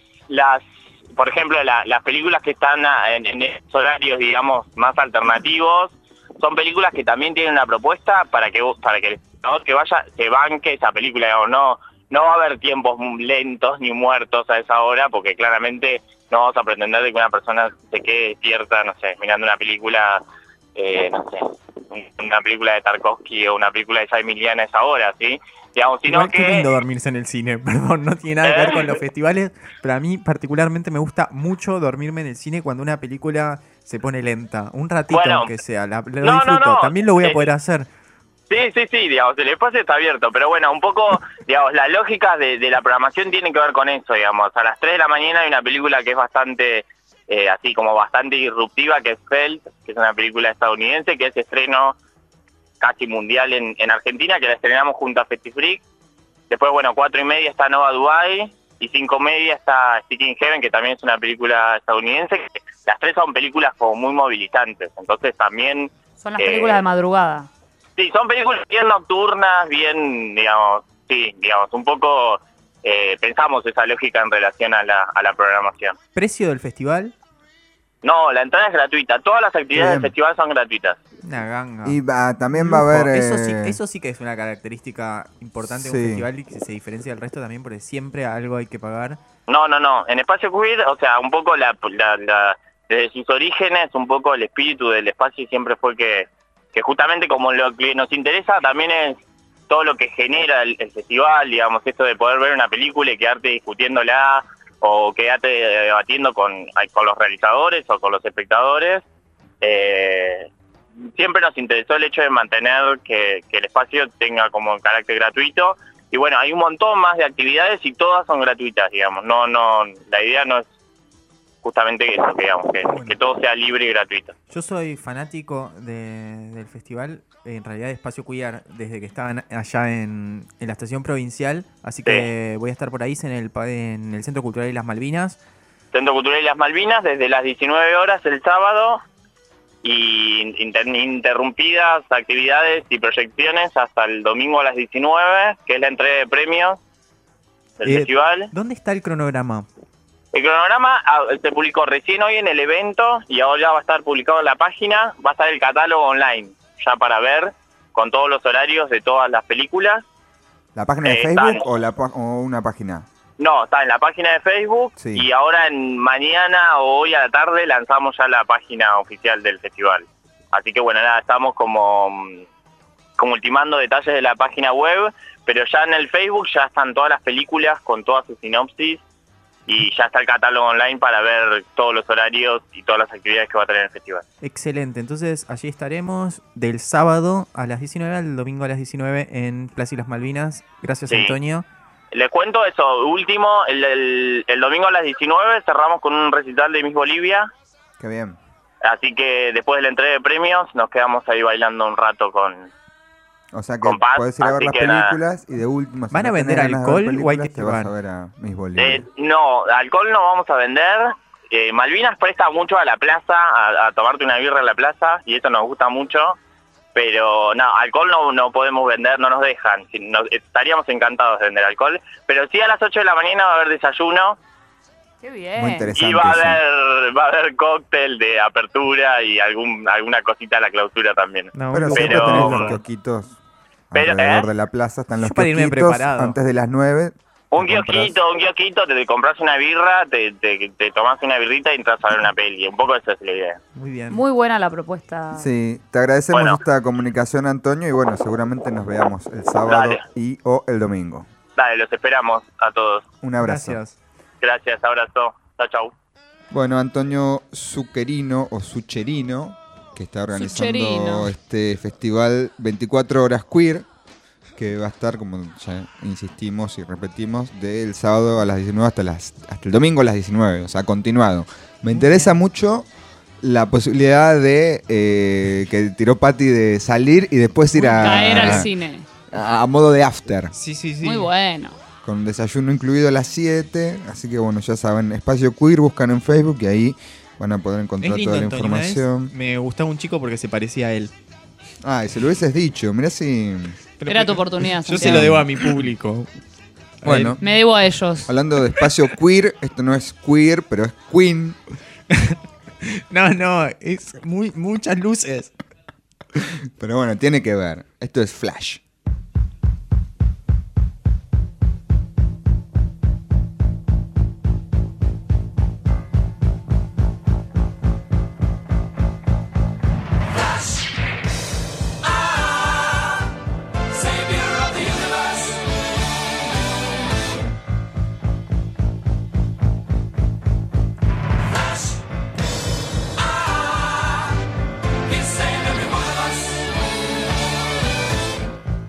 por ejemplo, las películas que están en esos horarios, digamos, más alternativos, son películas que también tienen una propuesta para que el espectador que vaya se banque esa película, digamos, no va a haber tiempos lentos ni muertos a esa hora, porque claramente no vamos a pretender de que una persona se quede despierta, no sé, mirando una película, no sé, una película de Tarkovsky o una película de Jaime Iliana a esa hora, ¿sí? Digamos, sino Igual qué lindo dormirse en el cine, perdón, no tiene nada que ver con los festivales, pero a mí particularmente me gusta mucho dormirme en el cine cuando una película se pone lenta, un ratito Bueno, aunque sea, lo no, disfruto, no. también lo voy a poder hacer. Sí, digamos, el espacio está abierto, pero bueno, un poco, digamos, la lógica de la programación tiene que ver con eso, digamos. A las 3 de la mañana hay una película que es bastante, así como bastante disruptiva, que es Felt, que es una película estadounidense, que es estreno casi mundial en Argentina, que la estrenamos junto a Festifreak. Después, bueno, 4:30 está Nova Dubai, y 5:30 está Sticking Heaven, que también es una película estadounidense. Las 3 son películas como muy movilizantes, entonces también... Son las películas de madrugada. Sí, son películas bien nocturnas, bien, digamos, un poco pensamos esa lógica en relación a la programación. ¿Precio del festival? No, la entrada es gratuita, todas las actividades del festival son gratuitas. Una ganga. Y también va a haber... Eso sí que es una característica importante de un festival y que se diferencia del resto también, porque siempre algo hay que pagar. No, en Espacio Queer, o sea, un poco desde sus orígenes, un poco el espíritu del espacio siempre fue que justamente como lo que nos interesa también es todo lo que genera el festival, digamos, esto de poder ver una película y quedarte discutiéndola o quedarte debatiendo con los realizadores o con los espectadores. Siempre nos interesó el hecho de mantener que el espacio tenga como carácter gratuito, y bueno, hay un montón más de actividades y todas son gratuitas, digamos. No, la idea no es justamente eso, digamos, que todo sea libre y gratuito. Yo soy fanático del festival, en realidad de Espacio Queer, desde que estaban allá en la estación provincial, así que voy a estar por ahí en el Centro Cultural Islas Malvinas. Centro Cultural Islas Malvinas, desde las 19 horas el sábado, y interrumpidas actividades y proyecciones hasta el domingo a las 19, que es la entrega de premios del festival. ¿Dónde está el cronograma? El cronograma se publicó recién hoy en el evento y ahora ya va a estar publicado en la página. Va a estar el catálogo online ya para ver con todos los horarios de todas las películas. ¿La página de Facebook o una página? No, está en la página de Facebook, y ahora mañana o hoy a la tarde lanzamos ya la página oficial del festival. Así que bueno, nada, estamos como ultimando detalles de la página web, pero ya en el Facebook ya están todas las películas con toda su sinopsis y ya está el catálogo online para ver todos los horarios y todas las actividades que va a tener el festival. Excelente, entonces allí estaremos del sábado a las 19 al domingo a las 19 en Plaza y las Malvinas. Gracias, Sí. Antonio. Les cuento eso, último, el domingo a las 19 cerramos con un recital de Miss Bolivia, Qué bien. así que después de la entrega de premios nos quedamos ahí bailando un rato con... O sea que Con Paz, podés ir a ver así las que nada. películas y de última... si ¿Van a no tenés vender ganas de ver alcohol o hay que películas, te vas a llevar? ver a Miss Bolivia. No, alcohol no vamos a vender. Malvinas presta mucho a la plaza, a tomarte una birra en la plaza, y eso nos gusta mucho. Pero no, alcohol no podemos vender, no nos dejan. Estaríamos encantados de vender alcohol. Pero sí, a las 8 de la mañana va a haber desayuno. Qué bien. Muy interesante. Y va a eso. haber cóctel de apertura y alguna cosita a la clausura también. No, Pero muy siempre bueno. tenés los kiosquitos Pero, alrededor ¿eh? de la plaza. Están los Yo para irme kiosquitos preparado. antes de las 9. Un te compras- kiosquito, te compras una birra, te tomás una birrita y entras a ver una peli. Un poco esa es la idea. Muy bien. Muy buena la propuesta. Sí, te agradecemos Bueno. esta comunicación, Antonio, y bueno, seguramente nos veamos el sábado Dale. y o el domingo. Dale, los esperamos a todos. Un abrazo. Gracias. Gracias, abrazo. Chau, chau. Bueno, Antonio Zuccherino o Sucherino, que está organizando Zuccherino. este festival 24 horas queer, que va a estar, como ya insistimos y repetimos, del sábado a las 19 hasta el domingo a las 19, o sea, continuado. Me interesa mucho la posibilidad de que tiró Patti de salir y después ir Caer al cine. a modo de after, Sí, sí, sí. Muy bueno. con desayuno incluido a las 7, así que bueno, ya saben, Espacio Queer, buscan en Facebook y ahí van a poder Es encontrar lindo, toda la Antonio. Una vez información. me gustaba un chico porque se parecía a él. Ah, y se lo hubieses dicho, mirá si... Pero- Era tu oportunidad, Yo se Santiago. lo debo a mi público. A Bueno, Me debo a ellos. hablando de espacio queer, esto no es queer, pero es queen. él. No, es muchas luces. Pero bueno, tiene que ver. Esto es Flash. Savior of the universe. Flash. He saved every one of us.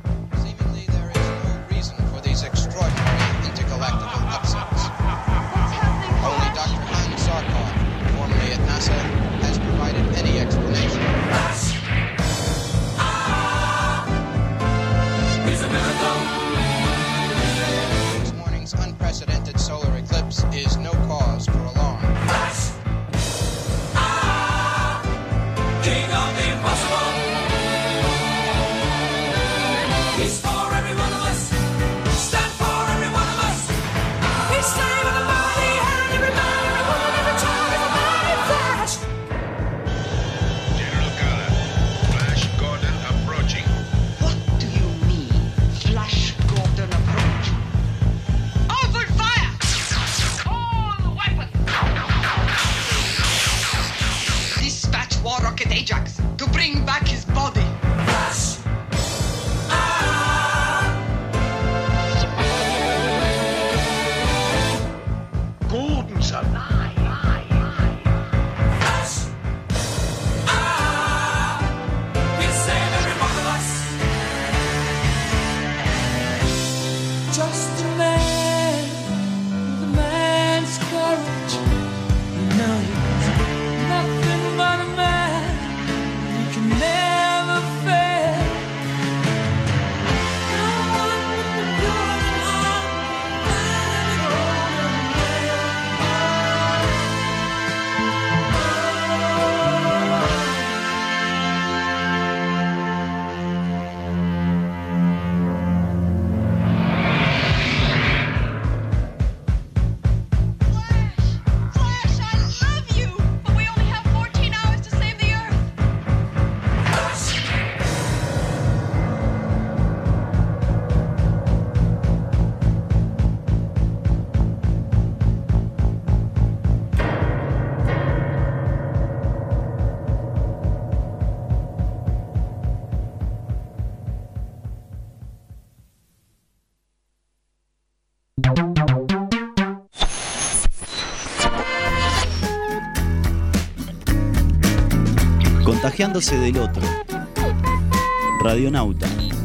contagiándose del otro. Radionauta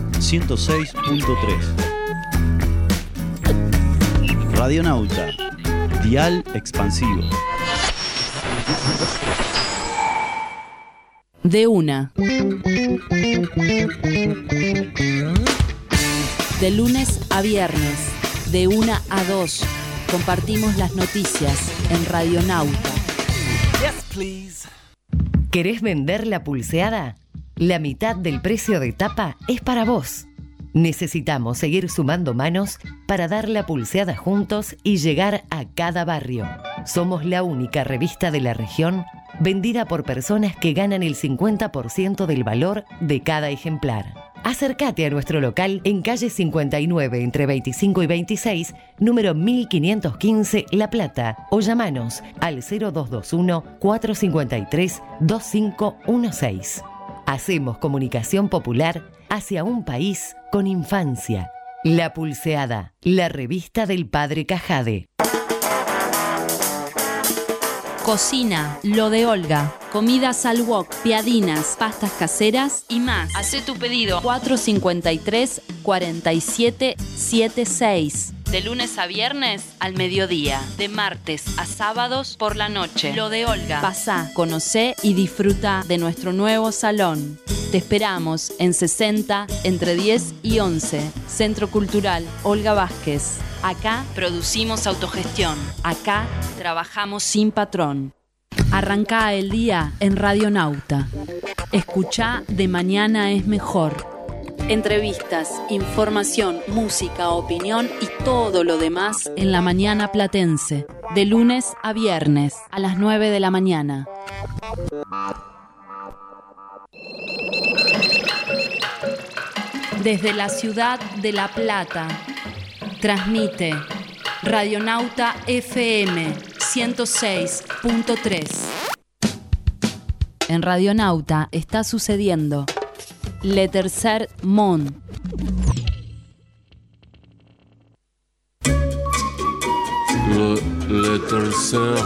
106.3. Radionauta, dial expansivo. De una. De lunes a viernes, de 1 a 2, compartimos las noticias en Radionauta. ¿Querés vender la pulseada? La mitad del precio de tapa es para vos. Necesitamos seguir sumando manos para dar la pulseada juntos y llegar a cada barrio. Somos la única revista de la región vendida por personas que ganan el 50% del valor de cada ejemplar. Acércate a nuestro local en calle 59 entre 25 y 26, número 1515 La Plata, o llamanos al 0221-453-2516. Hacemos comunicación popular hacia un país con infancia. La Pulseada, la revista del Padre Cajade. Cocina, lo de Olga. Comidas al wok, piadinas, pastas caseras y más. Hacé tu pedido. 453-4776. De lunes a viernes al mediodía. De martes a sábados por la noche. Lo de Olga. Pasá, conocé y disfruta de nuestro nuevo salón. Te esperamos en 60 entre 10 y 11. Centro Cultural Olga Vázquez. Acá producimos autogestión. Acá trabajamos sin patrón. Arrancá el día en Radionauta. Escuchá De Mañana es Mejor. Entrevistas, información, música, opinión y todo lo demás en la mañana platense. De lunes a viernes a las 9 de la mañana. Desde la ciudad de La Plata, transmite Radionauta FM 106.3. En Radionauta está sucediendo Le Tercer Monde. Le tercer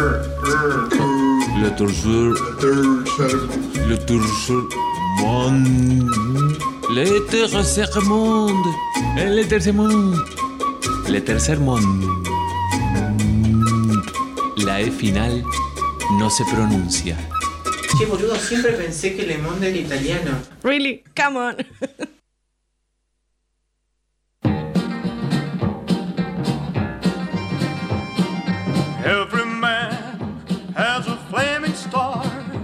monde. Le tercer monde. Le tercer monde. Le tercer monde. La E final no se pronuncia. Che, boludo, siempre pensé que Le Monde era italiano. Really? Come on. Every man has a flaming star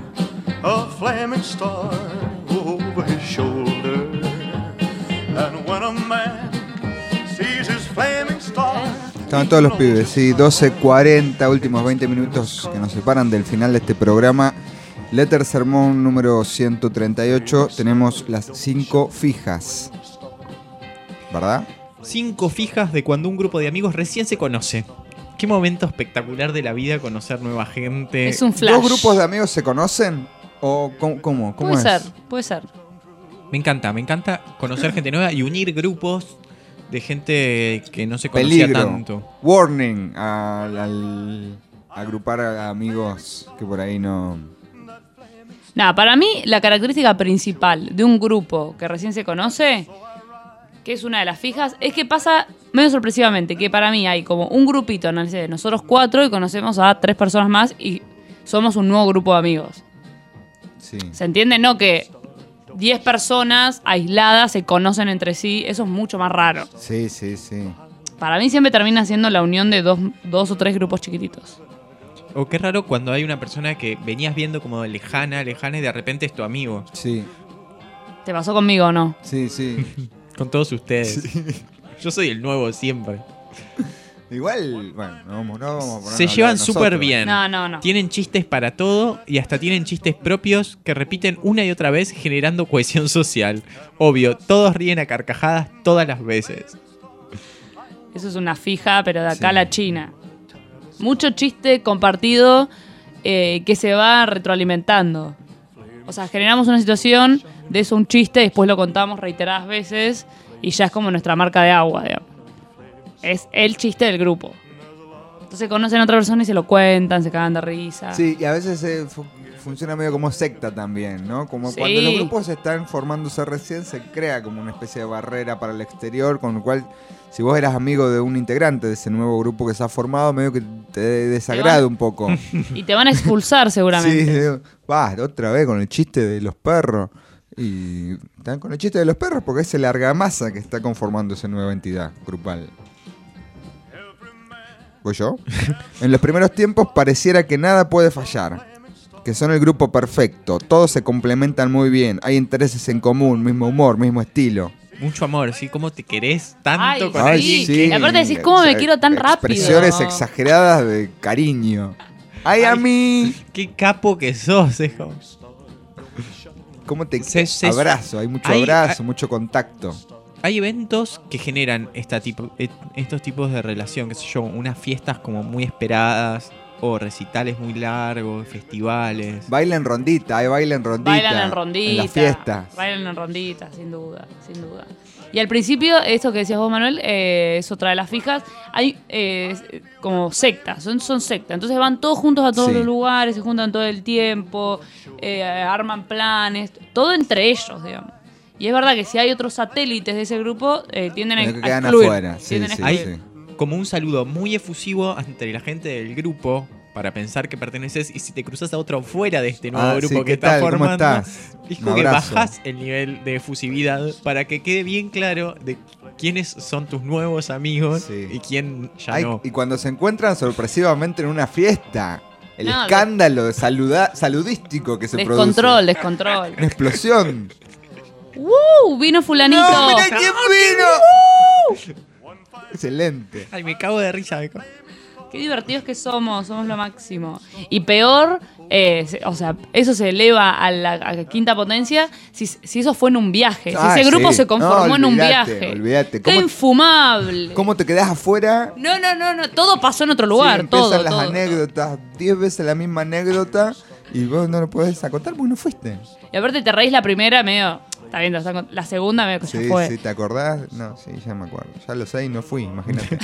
over his shoulder. And when a man sees his flaming star. Estaban todos los pibes, sí, 12:40, últimos 20 minutos que nos separan del final de este programa. Letter Sermón número 138, tenemos las 5 fijas, ¿verdad? 5 fijas de cuando un grupo de amigos recién se conoce. Qué momento espectacular de la vida conocer nueva gente. Es un flash. ¿Dos grupos de amigos se conocen? ¿O cómo Puede es? ser, puede ser. Me encanta conocer gente nueva y unir grupos de gente que no se conocía Peligro. tanto. Warning al agrupar a amigos que por ahí no... Nada, para mí la característica principal de un grupo que recién se conoce, que es una de las fijas, es que pasa medio sorpresivamente, que para mí hay como un grupito, no sé, nosotros 4 y conocemos a 3 personas más y somos un nuevo grupo de amigos. Sí. ¿Se entiende? No que 10 personas aisladas se conocen entre sí, eso es mucho más raro. Sí. Para mí siempre termina siendo la unión de dos o 3 grupos chiquititos. O qué raro cuando hay una persona que venías viendo como lejana y de repente es tu amigo. Sí. ¿Te pasó conmigo o no? Sí. Con todos ustedes. Sí. Yo soy el nuevo siempre. Igual, bueno, no vamos a ponernos se llevan súper bien. No. Tienen chistes para todo y hasta tienen chistes propios que repiten una y otra vez generando cohesión social. Obvio, todos ríen a carcajadas todas las veces. Eso es una fija, pero de acá a la China. Mucho chiste compartido que se va retroalimentando. O sea, generamos una situación, de eso un chiste, después lo contamos reiteradas veces y ya es como nuestra marca de agua, digamos. Es el chiste del grupo. Entonces conocen a otra persona y se lo cuentan, se cagan de risa. Sí, y a veces funciona medio como secta también, ¿no? Como Sí. cuando los grupos están formándose recién, se crea como una especie de barrera para el exterior, con lo cual, si vos eras amigo de un integrante de ese nuevo grupo que se ha formado, medio que te desagrada un poco. Y te van a expulsar seguramente. Sí, digo, otra vez con el chiste de los perros. Y están con el chiste de los perros porque es el argamasa que está conformando esa nueva entidad grupal. ¿Voy yo? En los primeros tiempos pareciera que nada puede fallar, que son el grupo perfecto, todos se complementan muy bien, hay intereses en común, mismo humor, mismo estilo. Mucho amor, ¿sí? ¿Cómo te querés tanto con sí. alguien? sí. Y aparte decís, ¿cómo me quiero tan rápido? Expresiones exageradas de cariño. ¡Ay, a mí! ¡Qué capo que sos, hijo! ¿Cómo te abrazo? Hay mucho abrazo, mucho contacto. Hay eventos que generan estos tipos de relación, qué sé yo, unas fiestas como muy esperadas o recitales muy largos, festivales. Bailan rondita, hay baile en rondita. Bailan en rondita. En las fiestas. Bailan en rondita, sin duda, sin duda. Y al principio, esto que decías vos, Manuel, es otra de las fijas, hay como sectas, son sectas. Entonces van todos juntos a todos los lugares, se juntan todo el tiempo, arman planes, todo entre ellos, digamos. Y es verdad que si hay otros satélites de ese grupo, tienden a quedan excluir. afuera. Sí, sí, Hay como un saludo muy efusivo entre la gente del grupo para pensar que perteneces, y si te cruzas a otro fuera de este nuevo grupo que está formando, es como que bajás el nivel de efusividad para que quede bien claro de quiénes son tus nuevos amigos y quién ya no. Y cuando se encuentran sorpresivamente en una fiesta, el escándalo saludístico que se produce. Descontrol. Una explosión. ¡Vino fulanito! ¡No, mirá quién vino! Excelente. Ay, me cago de risa, Qué divertidos que somos lo máximo. Y peor, o sea, eso se eleva a la quinta potencia si eso fue en un viaje. Si ese grupo se conformó en un viaje. Olvídate. ¡Qué infumable! ¿Cómo te quedás afuera? No. Todo pasó en otro lugar. Empiezan las anécdotas, 10 veces la misma anécdota, y vos no lo podés acotar porque no fuiste. Y aparte te reís la primera medio... Está bien, la segunda medio que ya fue. Sí, ¿te acordás? No, sí, ya me acuerdo. Ya lo sé y no fui, imagínate.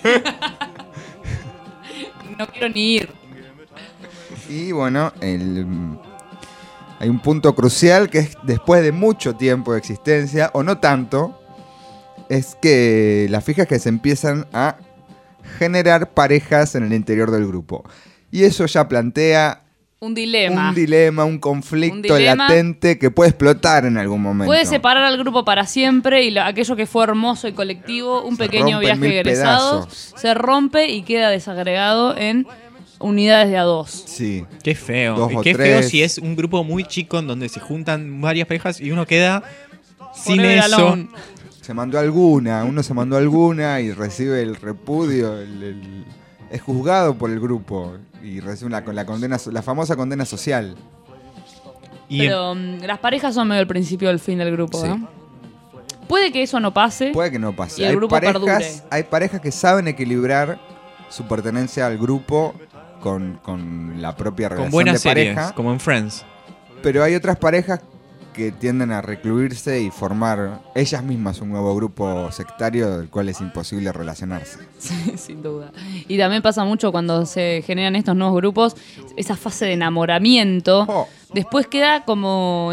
No quiero ni ir. Y bueno, hay un punto crucial que es después de mucho tiempo de existencia, o no tanto, es que las fijas que se empiezan a generar parejas en el interior del grupo. Y eso ya plantea un dilema, un conflicto latente que puede explotar en algún momento. Puede separar al grupo para siempre y aquello que fue hermoso y colectivo, un pequeño viaje egresado, se rompe y queda desagregado en unidades de a dos. Sí. Qué feo. Qué feo si es un grupo muy chico en donde se juntan varias parejas y uno queda sin eso. Uno se mandó alguna y recibe el repudio, es juzgado por el grupo y recibe la condena, la famosa condena social. Pero las parejas son medio el principio del fin del grupo, sí. ¿no? Puede que eso no pase. Puede que no pase. Y el grupo perdure. Hay parejas que saben equilibrar su pertenencia al grupo con la propia relación con buenas de pareja. Series, como en Friends. Pero hay otras parejas que tienden a recluirse y formar ellas mismas un nuevo grupo sectario del cual es imposible relacionarse. Sí, sin duda. Y también pasa mucho cuando se generan estos nuevos grupos, esa fase de enamoramiento, después queda como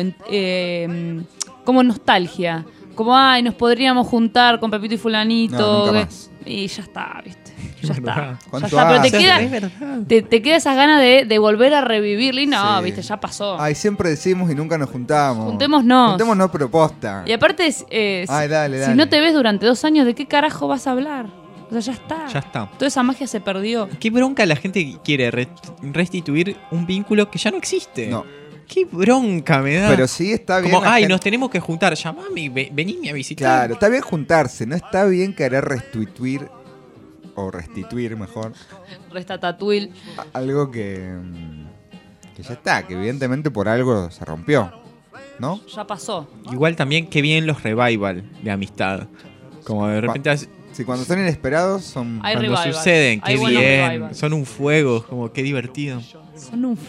nostalgia. Como, nos podríamos juntar con Pepito y Fulanito. No, nunca más. Y ya está, ¿viste? Ya está. ¿Cuánto Pero hace? te queda esas ganas de volver a revivirlo y no, Sí. ¿viste? Ya pasó. Ay, siempre decimos y nunca nos juntamos. Juntémonos. Juntémonos, pero posta. Y aparte, dale. si no te ves durante 2 años, ¿de qué carajo vas a hablar? O sea, ya está. Ya está. Toda esa magia se perdió. Qué bronca la gente que quiere restituir un vínculo que ya no existe. No. Qué bronca me da. Pero sí está bien. Como, nos tenemos que juntar. Llamame, venime a visitar. Claro, está bien juntarse. No está bien querer restituir mejor. Restatatuil. Algo que ya está, que evidentemente por algo se rompió, ¿no? Ya pasó. Igual también qué bien los revival de amistad. Como de repente... Sí, cuando son inesperados son... Cuando revival. suceden, qué Hay buenos bien. revival. Son un fuego, como qué divertido. Son un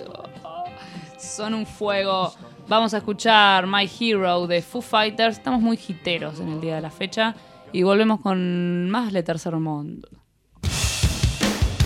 fuego. Vamos a escuchar My Hero de Foo Fighters. Estamos muy hiteros en el día de la fecha. Y volvemos con más Le Tercer Mundo.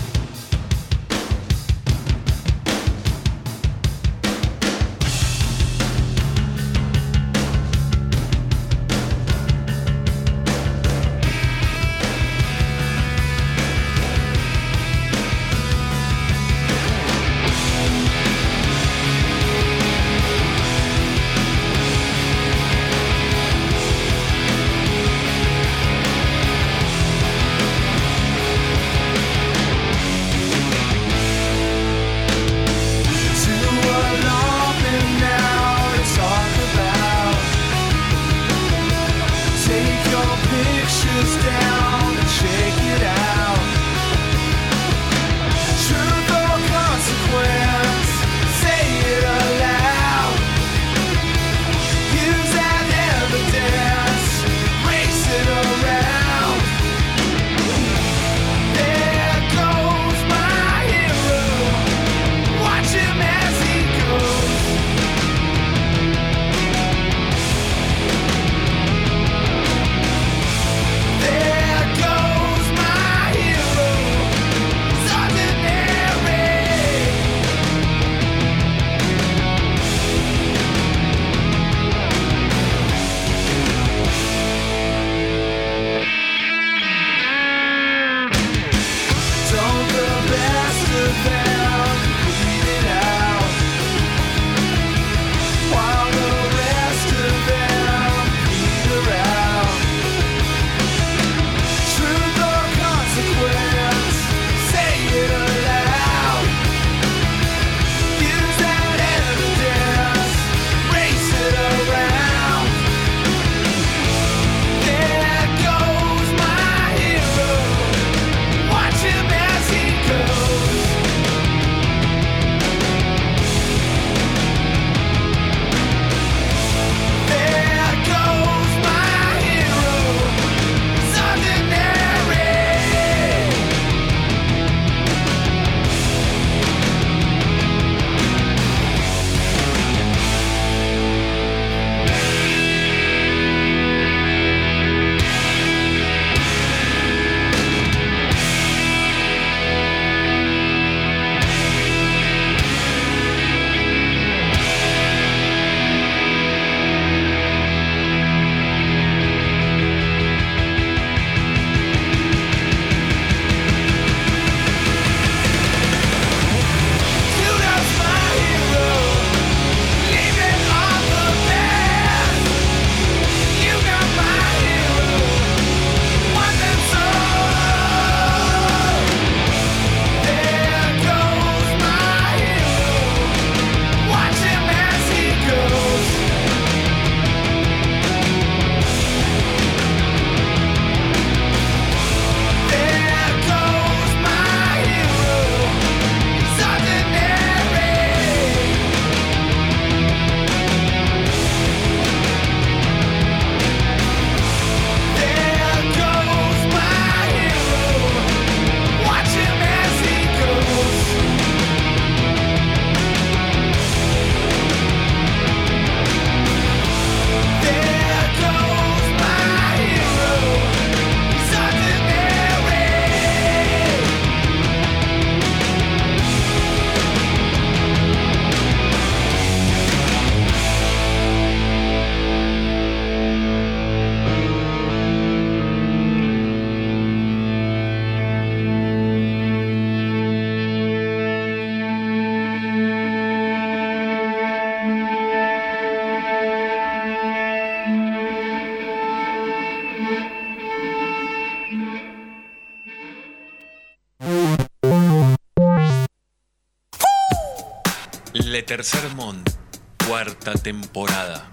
Le Tercer Monde, 4ª temporada.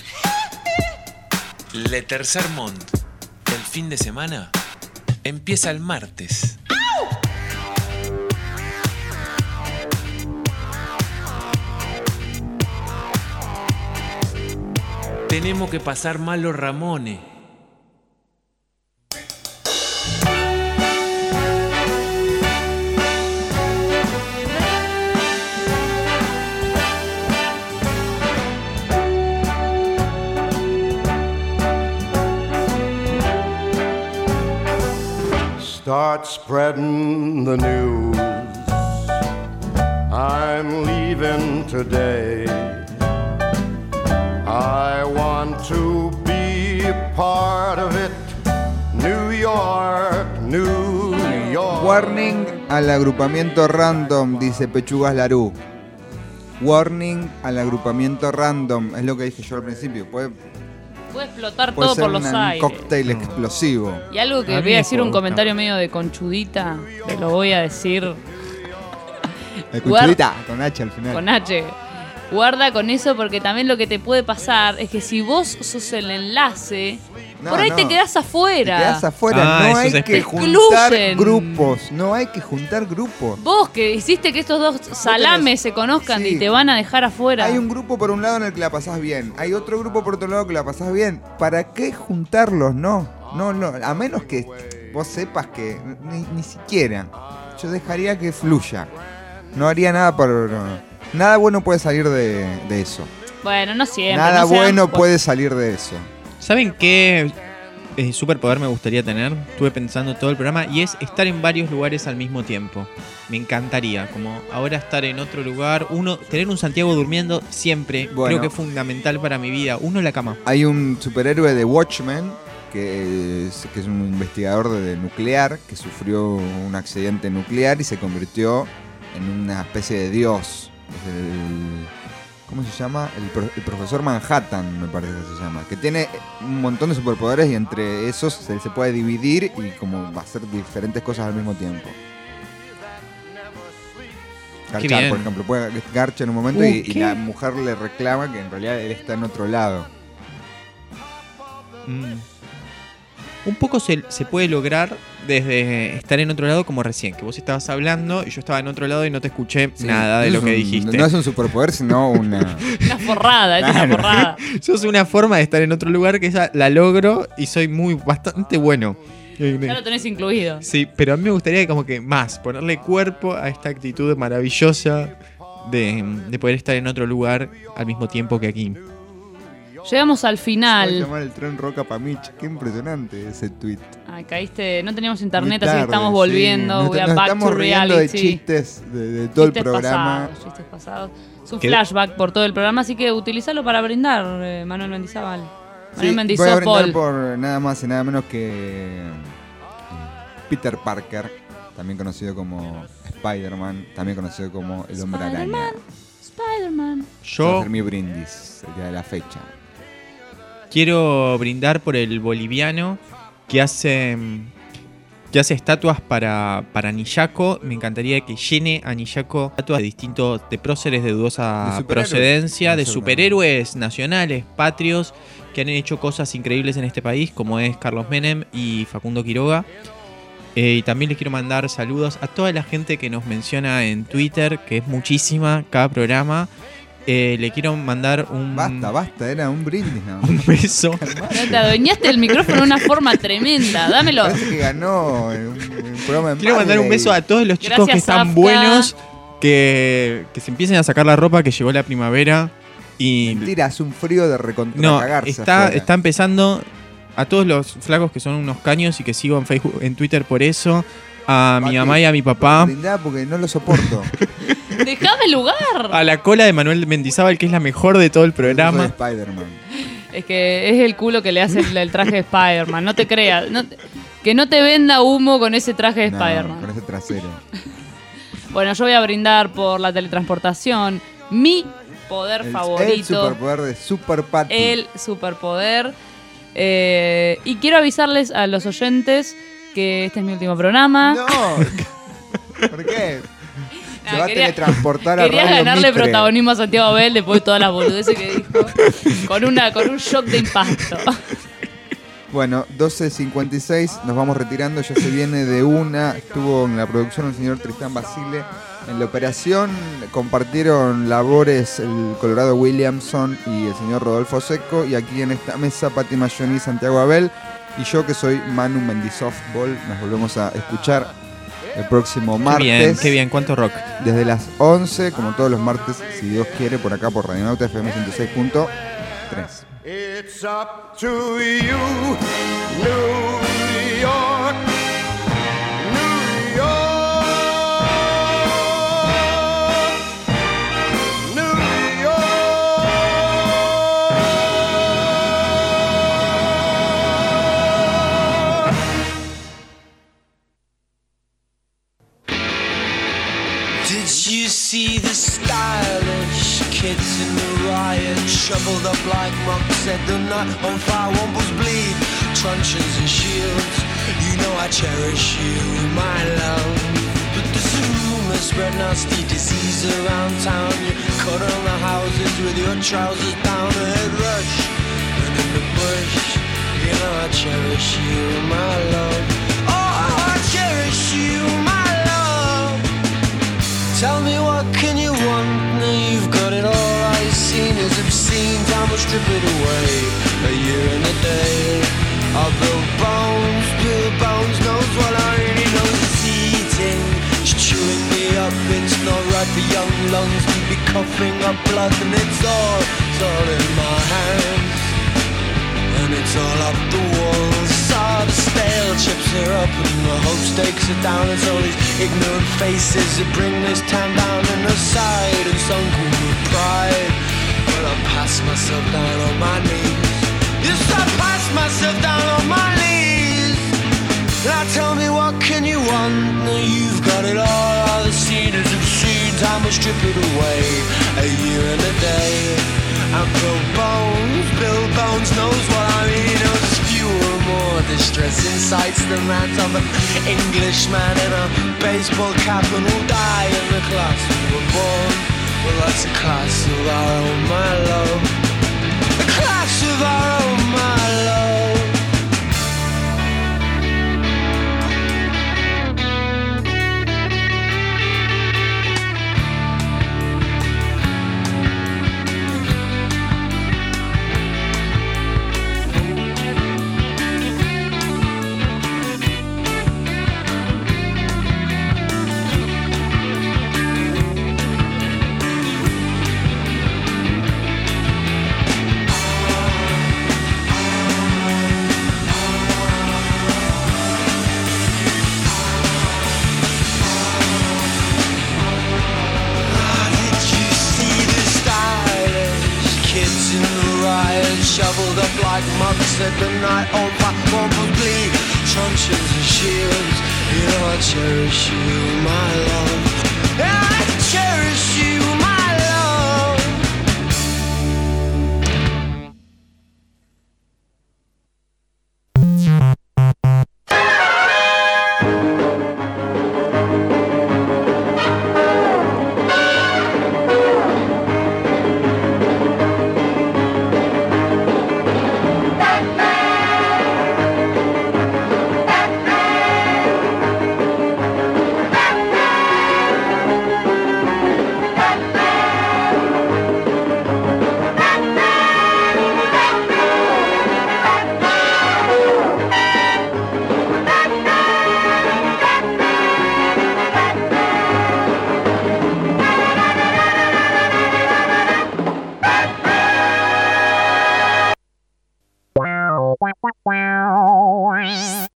Le Tercer Monde, el fin de semana empieza el martes. Tenemos que pasar mal los Ramones. Start spreading the news. I'm leaving today. I want to be a part of it. New York, New York. Warning al agrupamiento random, dice Pechugas Larú. Warning al agrupamiento random, es lo que dije yo al principio. Puede explotar puede todo ser por los aires. un cóctel explosivo. Y algo que voy a decir, un comentario medio de conchudita, que lo voy a decir. Conchudita, con H al final. Con H. Guarda con eso, porque también lo que te puede pasar es que si vos sos el enlace, por ahí te quedás afuera. Te quedás afuera, no hay que juntar grupos. No hay que juntar grupos. Vos que hiciste que estos dos salames se conozcan y te van a dejar afuera. Hay un grupo por un lado en el que la pasás bien. Hay otro grupo por otro lado que la pasás bien. ¿Para qué juntarlos? No. A menos que vos sepas que ni siquiera. Yo dejaría que fluya. No haría nada por... Nada bueno puede salir de eso. Bueno, no siempre. Nada bueno puede salir de eso. ¿Saben qué superpoder me gustaría tener? Estuve pensando todo el programa y es estar en varios lugares al mismo tiempo. Me encantaría, como ahora estar en otro lugar. Tener un Santiago durmiendo siempre, creo que es fundamental para mi vida. Uno en la cama. Hay un superhéroe de Watchmen que es un investigador de nuclear que sufrió un accidente nuclear y se convirtió en una especie de dios. ¿Cómo se llama? El profesor Manhattan, me parece que se llama. Que tiene un montón de superpoderes y entre esos se puede dividir y como hacer diferentes cosas al mismo tiempo. Garchar, por ejemplo. Puede garchar en un momento y la mujer le reclama que en realidad él está en otro lado. Un poco se puede lograr desde estar en otro lado como recién, que vos estabas hablando y yo estaba en otro lado y no te escuché nada de lo que dijiste. No es un superpoder, sino una... Una forrada, es una forrada. Yo soy una forma de estar en otro lugar que esa la logro y soy bastante bueno. Ya lo tenés incluido. Sí, pero a mí me gustaría como que más, ponerle cuerpo a esta actitud maravillosa de poder estar en otro lugar al mismo tiempo que aquí. Llegamos al final. Se va a llamar el tren Roca Pamich. Qué impresionante ese tweet. Ay, caíste. No teníamos internet, así que estamos volviendo. Nos back estamos to riendo reality. de chistes de todo el programa. Chistes pasados. Es un flashback por todo el programa, así que utilízalo para brindar, Manuel Mendizábal. Manuel Mendizábal. Voy a brindar por nada más y nada menos que Peter Parker, también conocido como Spider-Man, también conocido como el Hombre Araña. Spider-Man. Yo voy a hacer mi brindis el día de la fecha. Quiero brindar por el boliviano que hace estatuas para Nillaco. Me encantaría que llene a Nillaco estatuas de próceres de dudosa procedencia, de superhéroes nacionales, patrios, que han hecho cosas increíbles en este país, como es Carlos Menem y Facundo Quiroga. Y también les quiero mandar saludos a toda la gente que nos menciona en Twitter, que es muchísima cada programa. Le quiero mandar un... Basta, era un brindis, ¿no? Un beso. No, te adueñaste el micrófono de una forma tremenda, dámelo. Parece que ganó un programa de Quiero mandar un beso a todos los chicos que están Zafka. buenos, que se empiecen a sacar la ropa, que llegó la primavera. Y mentira, hace un frío de recontra cagarse está empezando. A todos los flacos que son unos caños y que sigo en Facebook, en Twitter por eso. A mi mamá y a mi papá. Brindá porque no lo soporto. ¡Dejame lugar! A la cola de Manuel Mendizábal, que es la mejor de todo el programa. Spider-Man. Es que es el culo que le hace el traje de Spider-Man. No te creas. Que no te venda humo con ese traje de Spider-Man. Con ese trasero. Bueno, yo voy a brindar por la teletransportación. Mi poder favorito. El superpoder de Super Patty. El superpoder. Y quiero avisarles a los oyentes que este es mi último programa. No. ¿Por qué? Se va a teletransportar a Quería Radio ganarle Mitre. protagonismo a Santiago Abel después de todas las boludeces que dijo. Con un shock de impacto. Bueno, 12:56, nos vamos retirando, ya se viene de una. Estuvo en la producción el señor Tristán Basile. En la operación compartieron labores el Colorado Williamson y el señor Rodolfo Secco. Y aquí en esta mesa, Pati Mayoni, Santiago Abel y yo, que soy Manu Mendisoftball. Nos volvemos a escuchar el próximo martes. Qué bien, cuánto rock. Desde las 11, como todos los martes, si Dios quiere, por acá por Radio Nauta FM 106.3. It's up to you, New York, New York, New York. Did you see the stylish kids in the riot, shoveled up like monks, set the night on fire, wombles bleed, truncheons and shields? You know I cherish you, my love. But there's a rumor spread nasty disease around town. You cut on the houses with your trousers down, a head rush, and in the bush. You know I cherish you, my love. Oh, I cherish you, my love. Tell me what can you want? Now you've got it all. All you've seen is obscene. Time will strip it away. A year and a day. I'll build bones knows what I really knows it's eating. It's chewing me up. It's not right for young lungs to be coughing up blood, and it's all in my hands. And it's all up the walls. Saw the stale chips are up and the hope stakes are down. It's all these ignorant faces that bring this town down. And aside and sunken with pride, but I pass myself down on my knees. Yes, I pass myself down on my knees. Now tell me what can you want? Now you've got it all. All the seen is obscene. Time will strip it away. A year and a day. And Bill Bones knows what I mean. Knows fewer, more distressing sights than that of an Englishman in a baseball cap and who'll die in the class we were born. Well, that's a class of our own, my love. A class of our own, my love. Shoveled up like monks at the night on fire, wombles bleed, truncheons and shields. You know I cherish you, my love. I cherish you, my love.